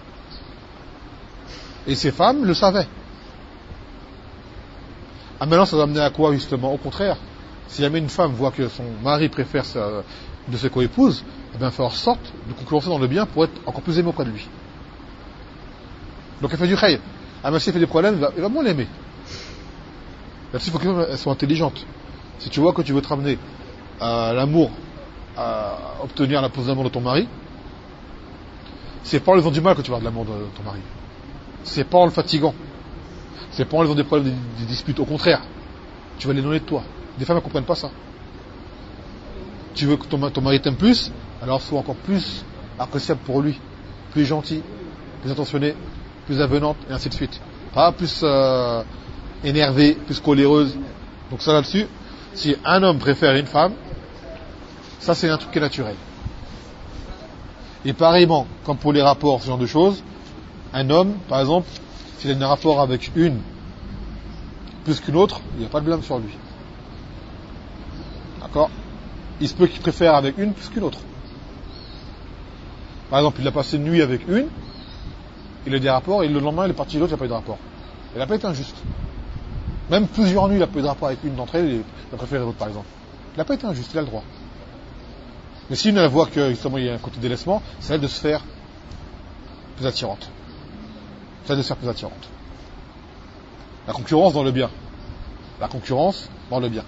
Et ces femmes le savaient. Ah, maintenant ça va amener à quoi justement? Au contraire, si jamais une femme voit que son mari préfère de ses co-épouses, eh bien faire en sorte de concurrencer dans le bien pour être encore plus aimé auprès de lui. Donc elle fait du khayr. Ah mais si elle fait des problèmes, il va moins l'aimer. Là-dessus, il faut qu'elle soit intelligente. Si tu vois que tu veux te ramener à l'amour, à obtenir la pose d'amour de ton mari, c'est pas en lui faisant du mal que tu vas avoir de l'amour de ton mari. C'est pas en le fatiguant. C'est pas en lui faisant des problèmes, des disputes. Au contraire, tu vas l'éloigner de toi. Des femmes ne comprennent pas ça. Tu veux que ton mari t'aime plus, alors sois encore plus appréciable pour lui, plus gentil, plus attentionné, plus avenante, et ainsi de suite. Pas plus énervée, plus coléreuse. Donc ça là-dessus, si un homme préfère une femme, ça c'est un truc qui est naturel. Et pareillement, comme pour les rapports, ce genre de choses, un homme, par exemple, s'il a un rapport avec une plus qu'une autre, il n'y a pas de blâme sur lui. D'accord? Il se peut qu'il préfère avec une plus qu'une autre. Par exemple, il a passé une nuit avec une, il a des rapports, et le lendemain, il est parti de l'autre, il n'a pas eu de rapport. Il n'a pas été injuste. Même plusieurs nuits, il n'a pas eu de rapport avec une d'entre elles, il a préféré l'autre, par exemple. Il n'a pas été injuste, il a le droit. Mais si elle voit que justement il y a un côté délaissement, c'est elle de se faire plus attirante. C'est elle de se faire plus attirante. La concurrence dans le bien. La concurrence dans le bien.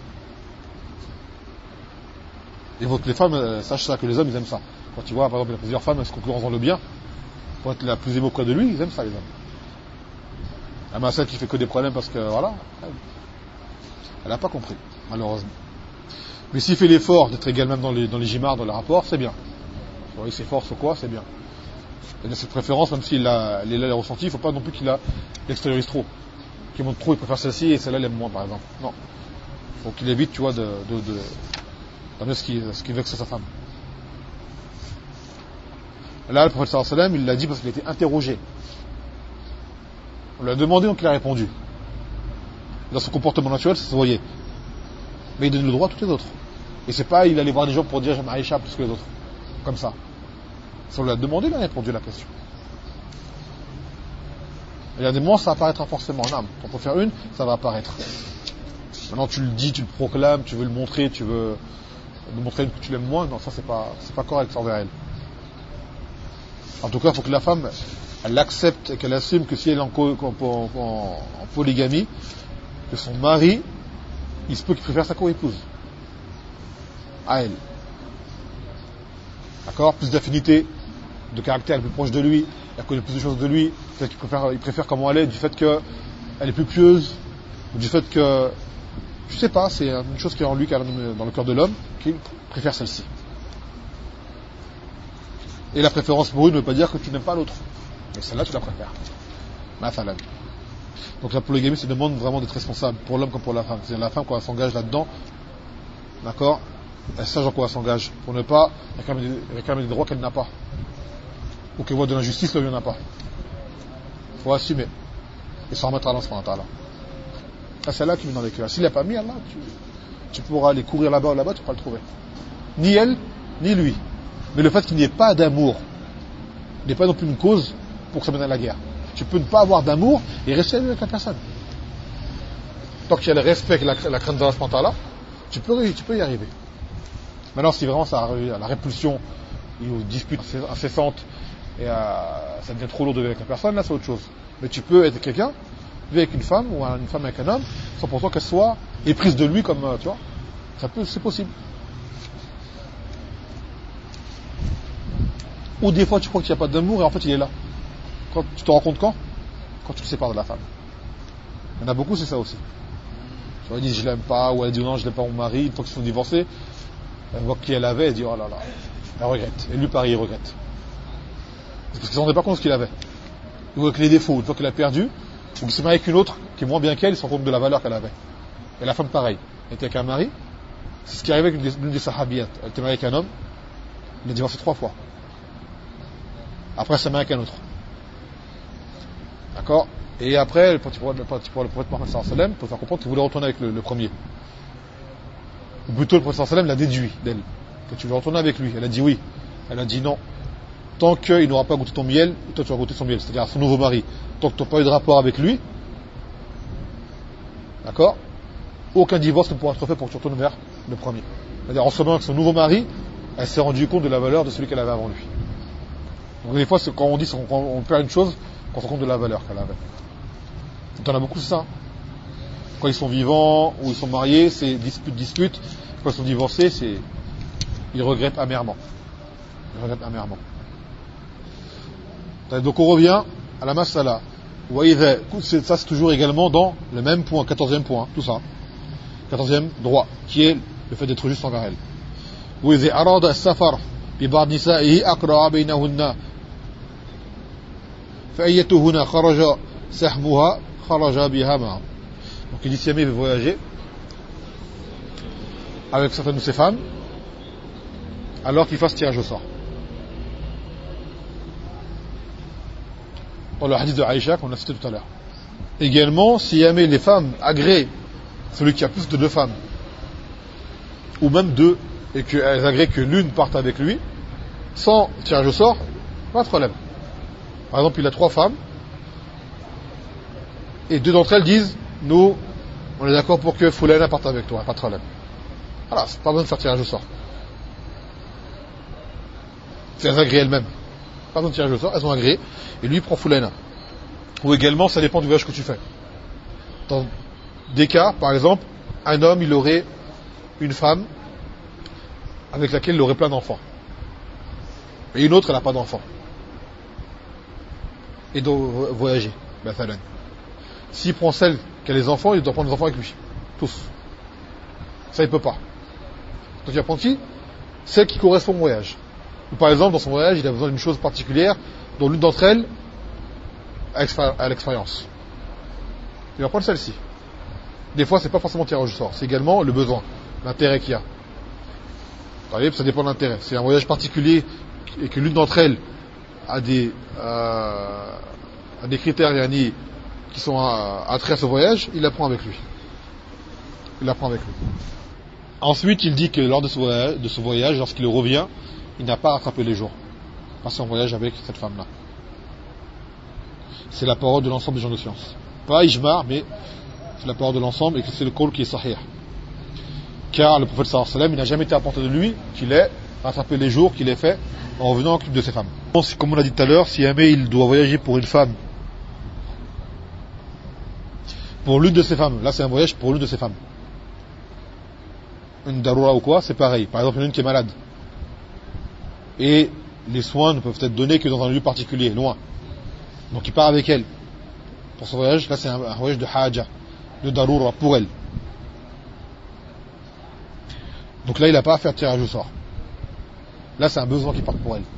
Il faut que les femmes sachent ça, que les hommes ils aiment ça. Quand tu vois par exemple il y a plusieurs femmes, elles se concurrencent dans le bien, pour être la plus aimée auprès de lui, ils aiment ça les hommes. La masse qui fait que des problèmes parce que voilà, elle n'a pas compris, malheureusement. Mais s'il fait l'effort d'être égal même dans les gimards, dans les rapports, c'est bien. Vous voyez, il s'efforce ou quoi, c'est bien. Il a cette préférence, même s'il a les ressentis, il ne faut pas non plus qu'il l'extériorise trop. Qu'il montre trop, il préfère celle-ci et celle-là il aime moins par exemple. Non. Il faut qu'il évite, tu vois, d'amener ce qui vexe sa femme. Là, le prophète sallallahu alayhi wa sallam, il l'a dit parce qu'il a été interrogé. On lui a demandé, donc il a répondu. Dans son comportement naturel, ça se voyait. Mais il donne le droit à toutes les autres. Et c'est pas, il allait voir des gens pour dire j'aime Aïcha plus que les autres. Comme ça. Si on lui a demandé, il a répondu à la question. Il y a des moments, ça apparaîtra forcément en âme. Quand on peut faire une, ça va apparaître. Maintenant, tu le dis, tu le proclames, tu veux le montrer, tu veux montrer que tu l'aimes moins. Non, ça, c'est pas correct envers elle. En tout cas, il faut que la femme, elle accepte et qu'elle assume que si elle est en polygamie, que son mari, il se peut qu'il préfère sa co-épouse à elle. D'accord? Plus d'affinité, de caractère, elle est plus proche de lui, elle connaît plus de choses de lui, peut-être qu'il préfère comment elle est, du fait qu'elle est plus pieuse, ou du fait que, je sais pas, c'est une chose qui est en lui, qui est dans le cœur de l'homme, qu'il préfère celle-ci. Et la préférence pour une ne veut pas dire que tu n'aimes pas l'autre. Mais celle-là, tu la préfères. Mathalan. Donc la polygamie, ça demande vraiment d'être responsable, pour l'homme comme pour la femme. C'est-à-dire la femme, quand elle s'engage là-dedans, d'accord, elle sache en quoi elle s'engage, pour ne pas réclamer des droits qu'elle n'a pas. Ou qu'elle voit de l'injustice là où il n'y en a pas. Il faut assumer. Et s'en remettre à Allah subhanahu wa ta'ala. C'est là qui met dans les cœurs. S'il n'a pas mis Allah, tu pourras aller courir là-bas ou là-bas, tu ne pourras le trouver. Ni elle, ni lui. Mais le fait qu'il n'y ait pas d'amour n'est pas non plus une cause pour que ça mène à la guerre. Tu peux ne pas avoir d'amour et rester avec la personne. Tant qu'il y a le respect et la crainte d'Allah subhanahu wa ta'ala, tu peux y arriver. Maintenant, si vraiment ça arrive à la répulsion et aux disputes incessantes et ça devient trop lourd de vivre avec la personne, là c'est autre chose. Mais tu peux être quelqu'un, vivre avec une femme ou une femme avec un homme, sans pourtant qu'elle soit éprise de lui comme, tu vois, c'est possible. Ou des fois tu crois qu'il n'y a pas d'amour et en fait il est là. Quand tu te rends compte quand tu te sépares de la femme. Il y en a beaucoup, c'est ça aussi. Tu vois, ils disent je l'aime pas, ou elle dit non je l'aime pas mon mari, une fois qu'ils sont divorcés, elle voit qui elle avait, elle dit oh là là, elle regrette. Et lui pareil, il regrette. C'est parce qu'il ne se rendait pas compte de ce qu'il avait. Il voit que les défauts, une fois qu'il a perdu, ou qu'il s'est marié avec une autre qui est moins bien qu'elle, il se rend compte de la valeur qu'elle avait. Et la femme pareil. Elle était avec un mari, c'est ce qui arrivait avec l'une des sahabiyat. Elle était mariée avec un homme, il a divorcé 3 fois. Après, elle s'est mariée avec un autre. D'accord? Et après, le prophète Mohammed sallallahu alayhi wa sallam, pour faire comprendre qu'il voulait retourner avec le premier. Ou plutôt, le prophète sallallahu alayhi wa sallam l'a déduit d'elle. Que tu veux retourner avec lui. Elle a dit oui. Elle a dit non. Tant qu'il n'aura pas goûté ton miel, toi tu vas goûter son miel. C'est-à-dire à son nouveau mari. Tant que tu n'as pas eu de rapport avec lui, d'accord? Aucun divorce ne pourra être fait pour que tu retournes vers le premier. C'est-à-dire en se mariant avec son nouveau mari, elle s'est rendue compte de la valeur de celui qu'elle avait avant lui. Donc des fois, quand on dit qu'on perd une chose, qu'on se rend compte de la valeur qu'elle avait. Donc, on a beaucoup de ça. Quand ils sont vivants ou ils sont mariés, c'est dispute. Quand ils sont divorcés, ils regrettent amèrement. Donc on revient à la masala. Ça c'est toujours également dans le même point, 14e point, tout ça. 14e droit, qui est le fait d'être juste envers elle. وإذا أراد السفر ببعض نسائه أقرع بينهن فأيتهن خرج سحمها خرج بها معه. Donc il dit si jamais il veut voyager avec certaines de ses femmes, alors qu'il fasse tirage au sort. Dans le hadith de Aïcha qu'on a cité tout à l'heure. Également, si jamais les femmes agréent celui qui a plus de 2 femmes, ou même 2, et qu'elles agréent que l'une parte avec lui, sans tirage au sort, pas de problème. Par exemple, il a 3 femmes, et 2 d'entre elles disent, nous, on est d'accord pour que Foulana parte avec toi, pas de problème. Voilà, c'est pas besoin de faire tirage au sort. C'est elles agréent elles-mêmes. Pas besoin de tirage au sort, elles ont agréé. Et lui, il prend Foulaina. Ou également, ça dépend du voyage que tu fais. Dans des cas, par exemple, un homme, il aurait une femme avec laquelle il aurait plein d'enfants. Et une autre, elle n'a pas d'enfants. Et doit voyager. S'il prend celle qui a les enfants, il doit prendre les enfants avec lui. Tous. Ça, il peut pas. Donc il va prendre qui? Celle qui correspond au voyage. Ou par exemple, dans son voyage, il a besoin d'une chose particulière, dont l'une d'entre elles a l'expérience. Il va prendre celle-ci. Des fois, c'est pas forcément tirage au sort, c'est également le besoin, l'intérêt qu'il y a. Ça dépend de l'intérêt. C'est un voyage particulier et que l'une d'entre elles a des critères qui sont attraits à ce voyage, il la prend avec lui. Ensuite, il dit que lors de ce voyage, lorsqu'il revient, il n'a pas rattrapé les jours. Passé en voyage avec cette femme-là. C'est la parole de l'ensemble des gens de science. Pas ijma', mais c'est la parole de l'ensemble et que c'est le qawl qui est sahih. Car le prophète sallallahu alayhi wa sallam, il n'a jamais été apporté de lui qu'il ait rattrapé les jours qu'il ait fait en revenant en couple de ses femmes. Comme on l'a dit tout à l'heure, si jamais il doit voyager pour une femme, pour l'une de ses femmes, là c'est un voyage pour l'une de ses femmes. Une daroura ou quoi, c'est pareil. Par exemple, une qui est malade. Et les soins ne peuvent être donnés que dans un lieu particulier, loin. Donc il part avec elle. Pour ce voyage, là c'est un voyage de haja, de daroura pour elle. Donc là il n'a pas à faire tirage au sort. Là c'est un besoin qui part pour elle.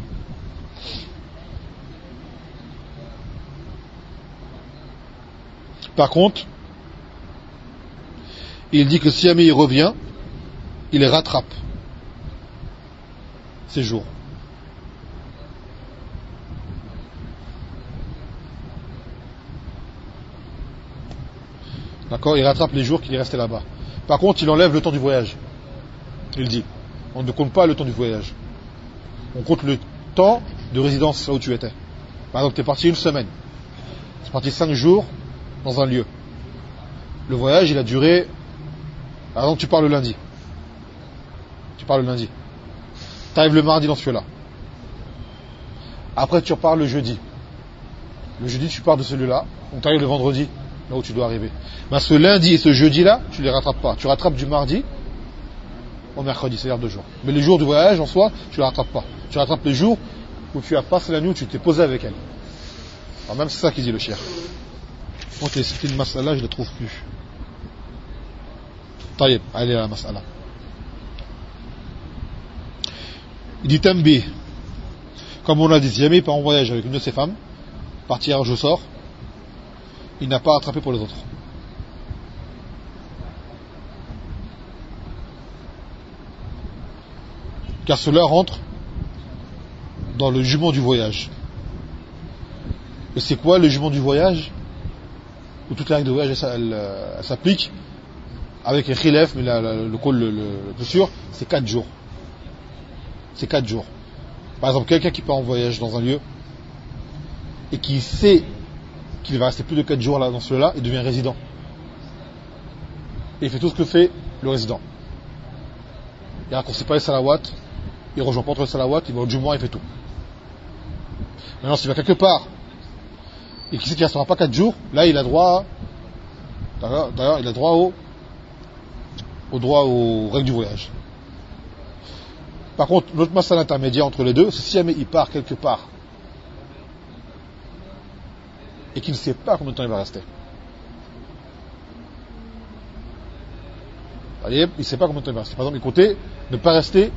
Par contre, il dit que si jamais il revient, il les rattrape ces jours. D'accord, il rattrape les jours qu'il est resté là-bas. Par contre, il enlève le temps du voyage. Il dit, on ne compte pas le temps du voyage. On compte le temps de résidence là où tu étais. Par exemple, tu es parti une semaine. Tu es parti 5 jours dans un lieu. Le voyage, il a duré... Par exemple, tu pars le lundi. Tu arrives le mardi dans ce lieu-là. Après, tu repars le jeudi. Le jeudi, tu pars de ce lieu-là. Donc, tu arrives le vendredi, là où tu dois arriver. Mais ce lundi et ce jeudi-là, tu les rattrapes pas. Tu rattrapes du mardi au mercredi, c'est-à-dire 2 jours. Mais les jours du voyage, en soi, tu les rattrapes pas. Tu rattrapes les jours où tu as passé la nuit, où tu t'es posé avec elle. Alors même c'est ça qu'il dit le cheikh. Donc c'est une mas'ala, je ne la trouve plus. Taïb, allez à la mas'ala. Il dit Tambi. Comme on l'a dit, si jamais il part en voyage avec une de ses femmes, par tirage au sort, il n'a pas rattrapé pour les autres. Car cela rentre dans le jugement du voyage. Et c'est quoi le jugement du voyage? Où toute la règle de voyage elle s'applique avec un khilaf, mais le plus sûr, c'est 4 jours. C'est 4 jours. Par exemple, quelqu'un qui part en voyage dans un lieu et qui sait qu'il va rester plus de 4 jours là dans ce lieu-là, il devient résident. Et il fait tout ce que fait le résident. Il raccourcit pas les salawats, il rejoint pas entre les salawats, il va au Jumu'ah, il fait tout. Maintenant, s'il va quelque part et qu'il sait qu'il ne restera pas 4 jours, là il a droit, d'ailleurs, il a droit aux règles du voyage. Par contre, l'autre masala intermédiaire entre les deux, c'est si jamais il part quelque part et qu'il ne sait pas combien de temps il va rester. Il ne sait pas combien de temps il va rester. Par exemple, il comptait ne pas rester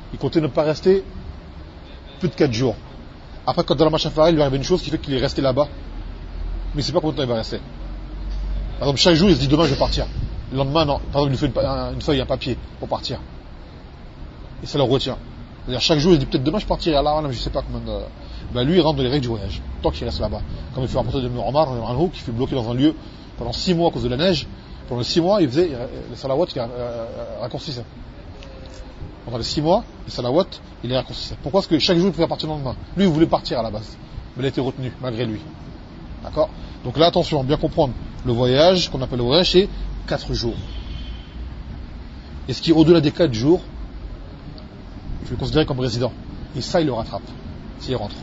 plus de 4 jours. Après, quand dans la marche inférieure, il lui arrive une chose qui fait qu'il est resté là-bas, mais il ne sait pas combien de temps il va rester. Par exemple, chaque jour, il se dit demain je vais partir. Le lendemain, non. Par exemple, il lui fait une feuille, un papier pour partir. Et ça le retient. C'est-à-dire, chaque jour, il dit peut-être demain je partirai. Alors, je ne sais pas combien de... Ben, lui, il rentre dans les règles du voyage, tant qu'il reste là-bas. Comme il fait rapporter de Omar, qui fut bloqué dans un lieu pendant 6 mois à cause de la neige. Pendant les 6 mois, il faisait les salawats, il raccourcissait. Pendant les 6 mois, les salawats, il les raccourcissait. Pourquoi? Parce que chaque jour, il pouvait partir le lendemain. Lui, il voulait partir à la base. Mais il a été retenu, malgré lui. D'accord? Donc là, attention, bien comprendre. Le voyage, qu'on appelle le voyage, c'est 4 jours. Et ce qui est au-delà des 4 jours, je vais le considérer comme résident. Et ça, il le rattrape, s'il rentre.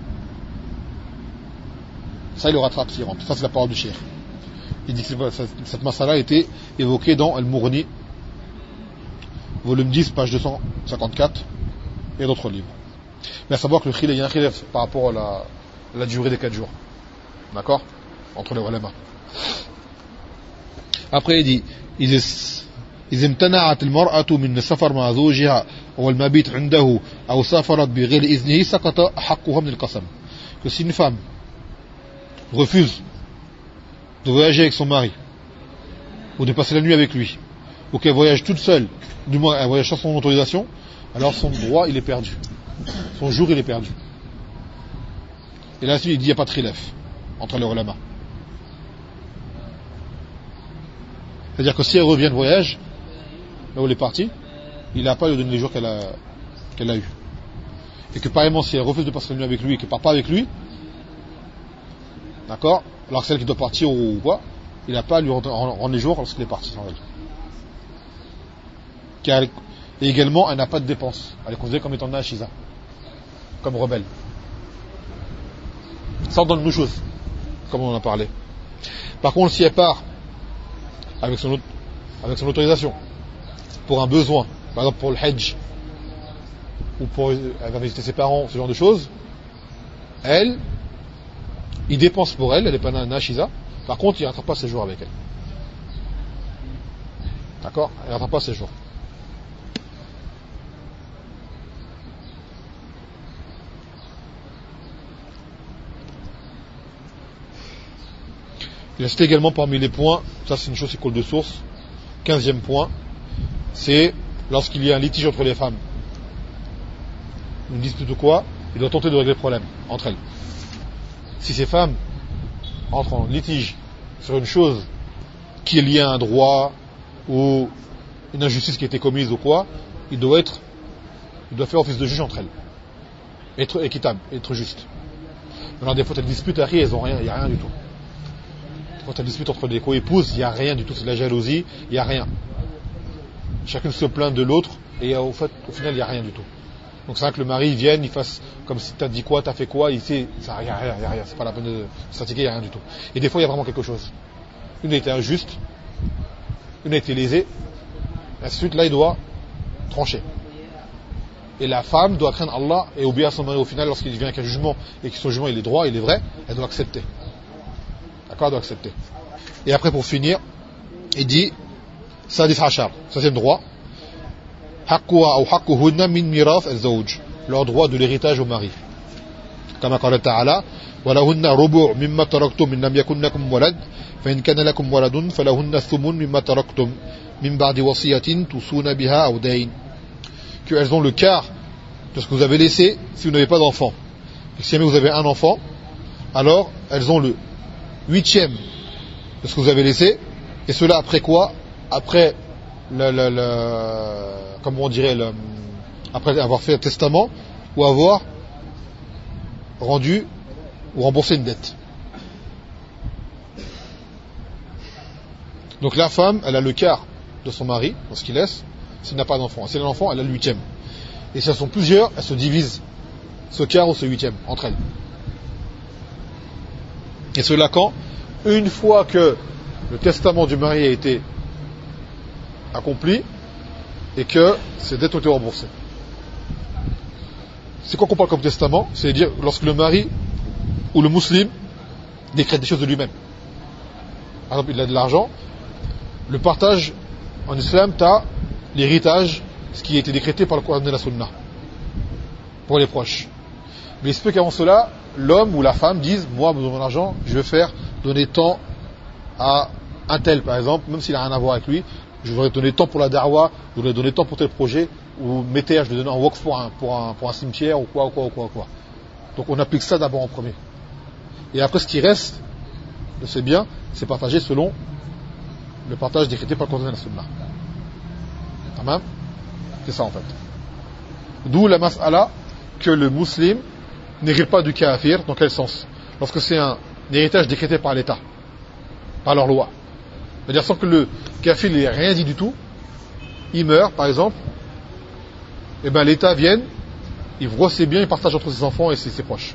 Ça, il le rattrape s'il rentre. Ça, c'est la parole du cheikh. Il dit que cette masala a été évoquée dans Al-Mourni, volume 10, page 254, et d'autres livres. Mais à savoir que il y a un khilaf par rapport à la durée des 4 jours. D'accord? Entre les ulama. Après, il dit, إذا امتنعت المرأة من السفر مع زوجها والمبيت عنده أو سافرت بغير إذنه سقط حقها من القسم. Que si une femme refuse de voyager avec son mari ou de passer la nuit avec lui, ou qu'elle voyage toute seule, du moins elle voyage sans son autorisation, alors son droit il est perdu, son jour il est perdu. Et là-dessus il dit il n'y a pas de khilaf entre les ulama. C'est-à-dire que si elle revient de voyage, là où elle est partie, il n'a pas à lui donner les jours qu'elle a eu. Et que pareillement, si elle refuse de passer la nuit avec lui et qu'elle ne part pas avec lui, d'accord, alors celle qui doit partir ou quoi, il n'a pas à lui rendre les jours lorsqu'il est parti sans elle. Et également, elle n'a pas de dépenses. Elle est considérée comme étant Nashiza, comme rebelle. Ça on donne deux choses, comme on en a parlé. Par contre, si elle part avec son autorisation, pour un besoin, par exemple pour le Hajj, ou pour elle va visiter ses parents, ce genre de choses, il dépense pour elle n'est pas Nashiza, par contre il ne rattrape pas ses jours avec elle. D'accord? Elle ne rattrape pas ses jours. Il a cité également parmi les points, ça c'est une chose qui coule de source, 15e point, c'est lorsqu'il y a un litige entre les femmes. Une dispute ou quoi, il doit tenter de régler le problème entre elles. Si ces femmes entrent en litige sur une chose qui est liée à un droit ou une injustice qui a été commise ou quoi, il doit faire office de juge entre elles. Être équitable, être juste. Maintenant des fois elles disputent, elles ont rien, il n'y a rien du tout. Quand elle dispute entre des co-épouses, il n'y a rien du tout, c'est de la jalousie, il n'y a rien. Chacune se plaint de l'autre, et au final, il n'y a rien du tout. Donc c'est vrai que le mari vienne, il fasse comme si t'as dit quoi, t'as fait quoi, il sait, ça il n'y a rien, c'est pas la peine de se fatiguer, il n'y a rien du tout. Et des fois, il y a vraiment quelque chose. Une a été injuste, une a été lésée, et ensuite, là, il doit trancher. Et la femme doit craindre Allah et obéir à son mari au final, lorsqu'il vient avec un jugement, et que son jugement il est droit, il est vrai, elle doit accepter. D'accord, elle doit accepter. Et après, pour finir, il dit Sadis Hachar, 16e droit, leur droit de l'héritage au mari. Comme قال تعالى ولهن ربع مما تركتم إن لم يكن لكم ولد فإن كان لكم ولد فلهن الثمن مما تركتم من بعد وصية توصون بها أو دين. Qu'elles ont le quart de ce que vous avez laissé si vous n'avez pas d'enfant. Et si jamais vous avez un enfant, alors elles ont le 8e de ce que vous avez laissé, et cela après quoi? Après comment on dirait, après avoir fait un testament ou avoir rendu ou remboursé une dette. Donc la femme, elle a le quart de son mari dans ce qu'il laisse s'il n'a pas d'enfant. Si elle a un enfant, elle a le 8e. Et si elles sont plusieurs, elles se divisent ce quart ou ce 8e entre elles. Et cela quand? Une fois que le testament du mari a été accompli et que ses dettes ont été remboursées. C'est quoi qu'on parle comme testament? C'est-à-dire lorsque le mari ou le musulman décrète des choses de lui-même. Par exemple, il a de l'argent, le partage en islam, tu as l'héritage, ce qui a été décrété par le Coran de la Sunna pour les proches. Mais il se peut qu'avant cela, l'homme ou la femme dise moi, besoin de mon argent, je veux faire donner tant à un tel, par exemple, même s'il n'a rien à voir avec lui, je voudrais donner tant pour la darwa, je voudrais donner tant pour tel projet, ou mettez, je vais donner en waqf pour un cimetière, ou quoi. Donc on applique ça d'abord en premier. Et après, ce qui reste de ces biens, c'est partagé selon le partage décrété par le Coran de la Sunna. Tamam? C'est ça en fait. D'où la mas'ala que le musulman n'hérite pas du kafir. Dans quel sens? Lorsque c'est un héritage décrété par l'État, par leur loi. C'est-à-dire sans que le kafir n'ait rien dit du tout, il meurt, par exemple, et ben l'État vient, il voit ses biens, il partage entre ses enfants et ses proches.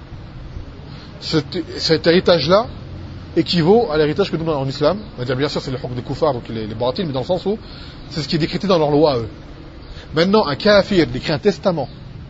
Cet héritage-là équivaut à l'héritage que nous avons en islam. On va dire, bien sûr, c'est le hukm des koufars, donc les baratines, mais dans le sens où c'est ce qui est décrété dans leur loi, eux. Maintenant, un kafir, il écrit un testament.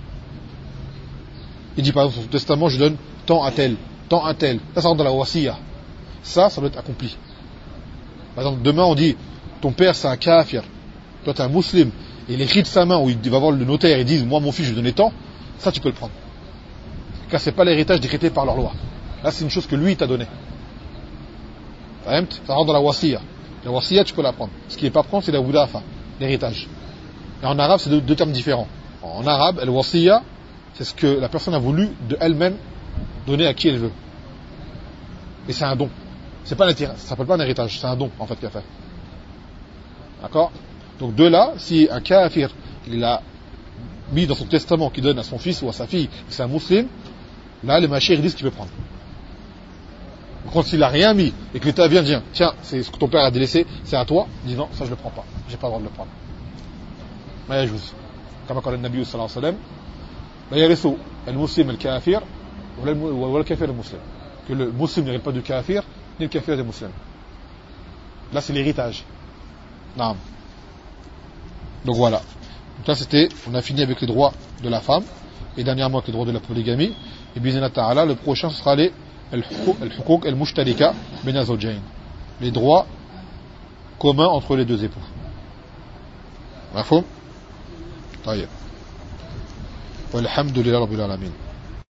Il dit, par exemple, son testament, je donne tant à tel, tant à tel. Ça rentre dans la wasiya. Ça doit être accompli. Par exemple, demain, on dit, ton père, c'est un kafir. Toi, t'es un musulman. Et il écrit de sa main, où il va voir le notaire et dit, moi, mon fils, je vais donner tant. Ça, tu peux le prendre. Car c'est pas l'héritage décrété par leur loi. Là, c'est une chose que lui, il t'a donné. Ça rentre dans la wasiya. La wasiya, tu peux la prendre. Ce qui n'est pas prendre, c'est la wudafa, l'héritage. Et en arabe, c'est deux termes différents. En arabe, la wasiya, c'est ce que la personne a voulu de elle-même donner à qui elle veut. Et c'est un don. Ça s'appelle pas un héritage, c'est un don, en fait, qu'il a fait. D'accord? Donc, de là, si un kafir, il a mis dans son testament qu'il donne à son fils ou à sa fille, c'est un musulman, là, les machires disent qu'il peut prendre. Quand il a rien mis, et que l'État vient dire, tiens, c'est ce que ton père a délaissé, c'est à toi, il dit non, ça je le prends pas, j'ai pas le droit de le prendre. Mais il y a juste, comme a dit le Nabi sallallahu alayhi wa sallam, لا يرث المسلم الكافر ولا الكافر المسلم. Que le musulman n'hérite pas du kafir, ni le kafir des musulmans. Là, c'est l'héritage. Non. Donc voilà. Donc là, on a fini avec les droits de la femme, et dernièrement avec les droits de la polygamie. Et bizna ta'ala, le prochain, ce sera les al-huquq al-mushtarika bayna zawjayn. Les droits communs entre les deux époux. Mafhum? طيب. والحمد لله رب العالمين.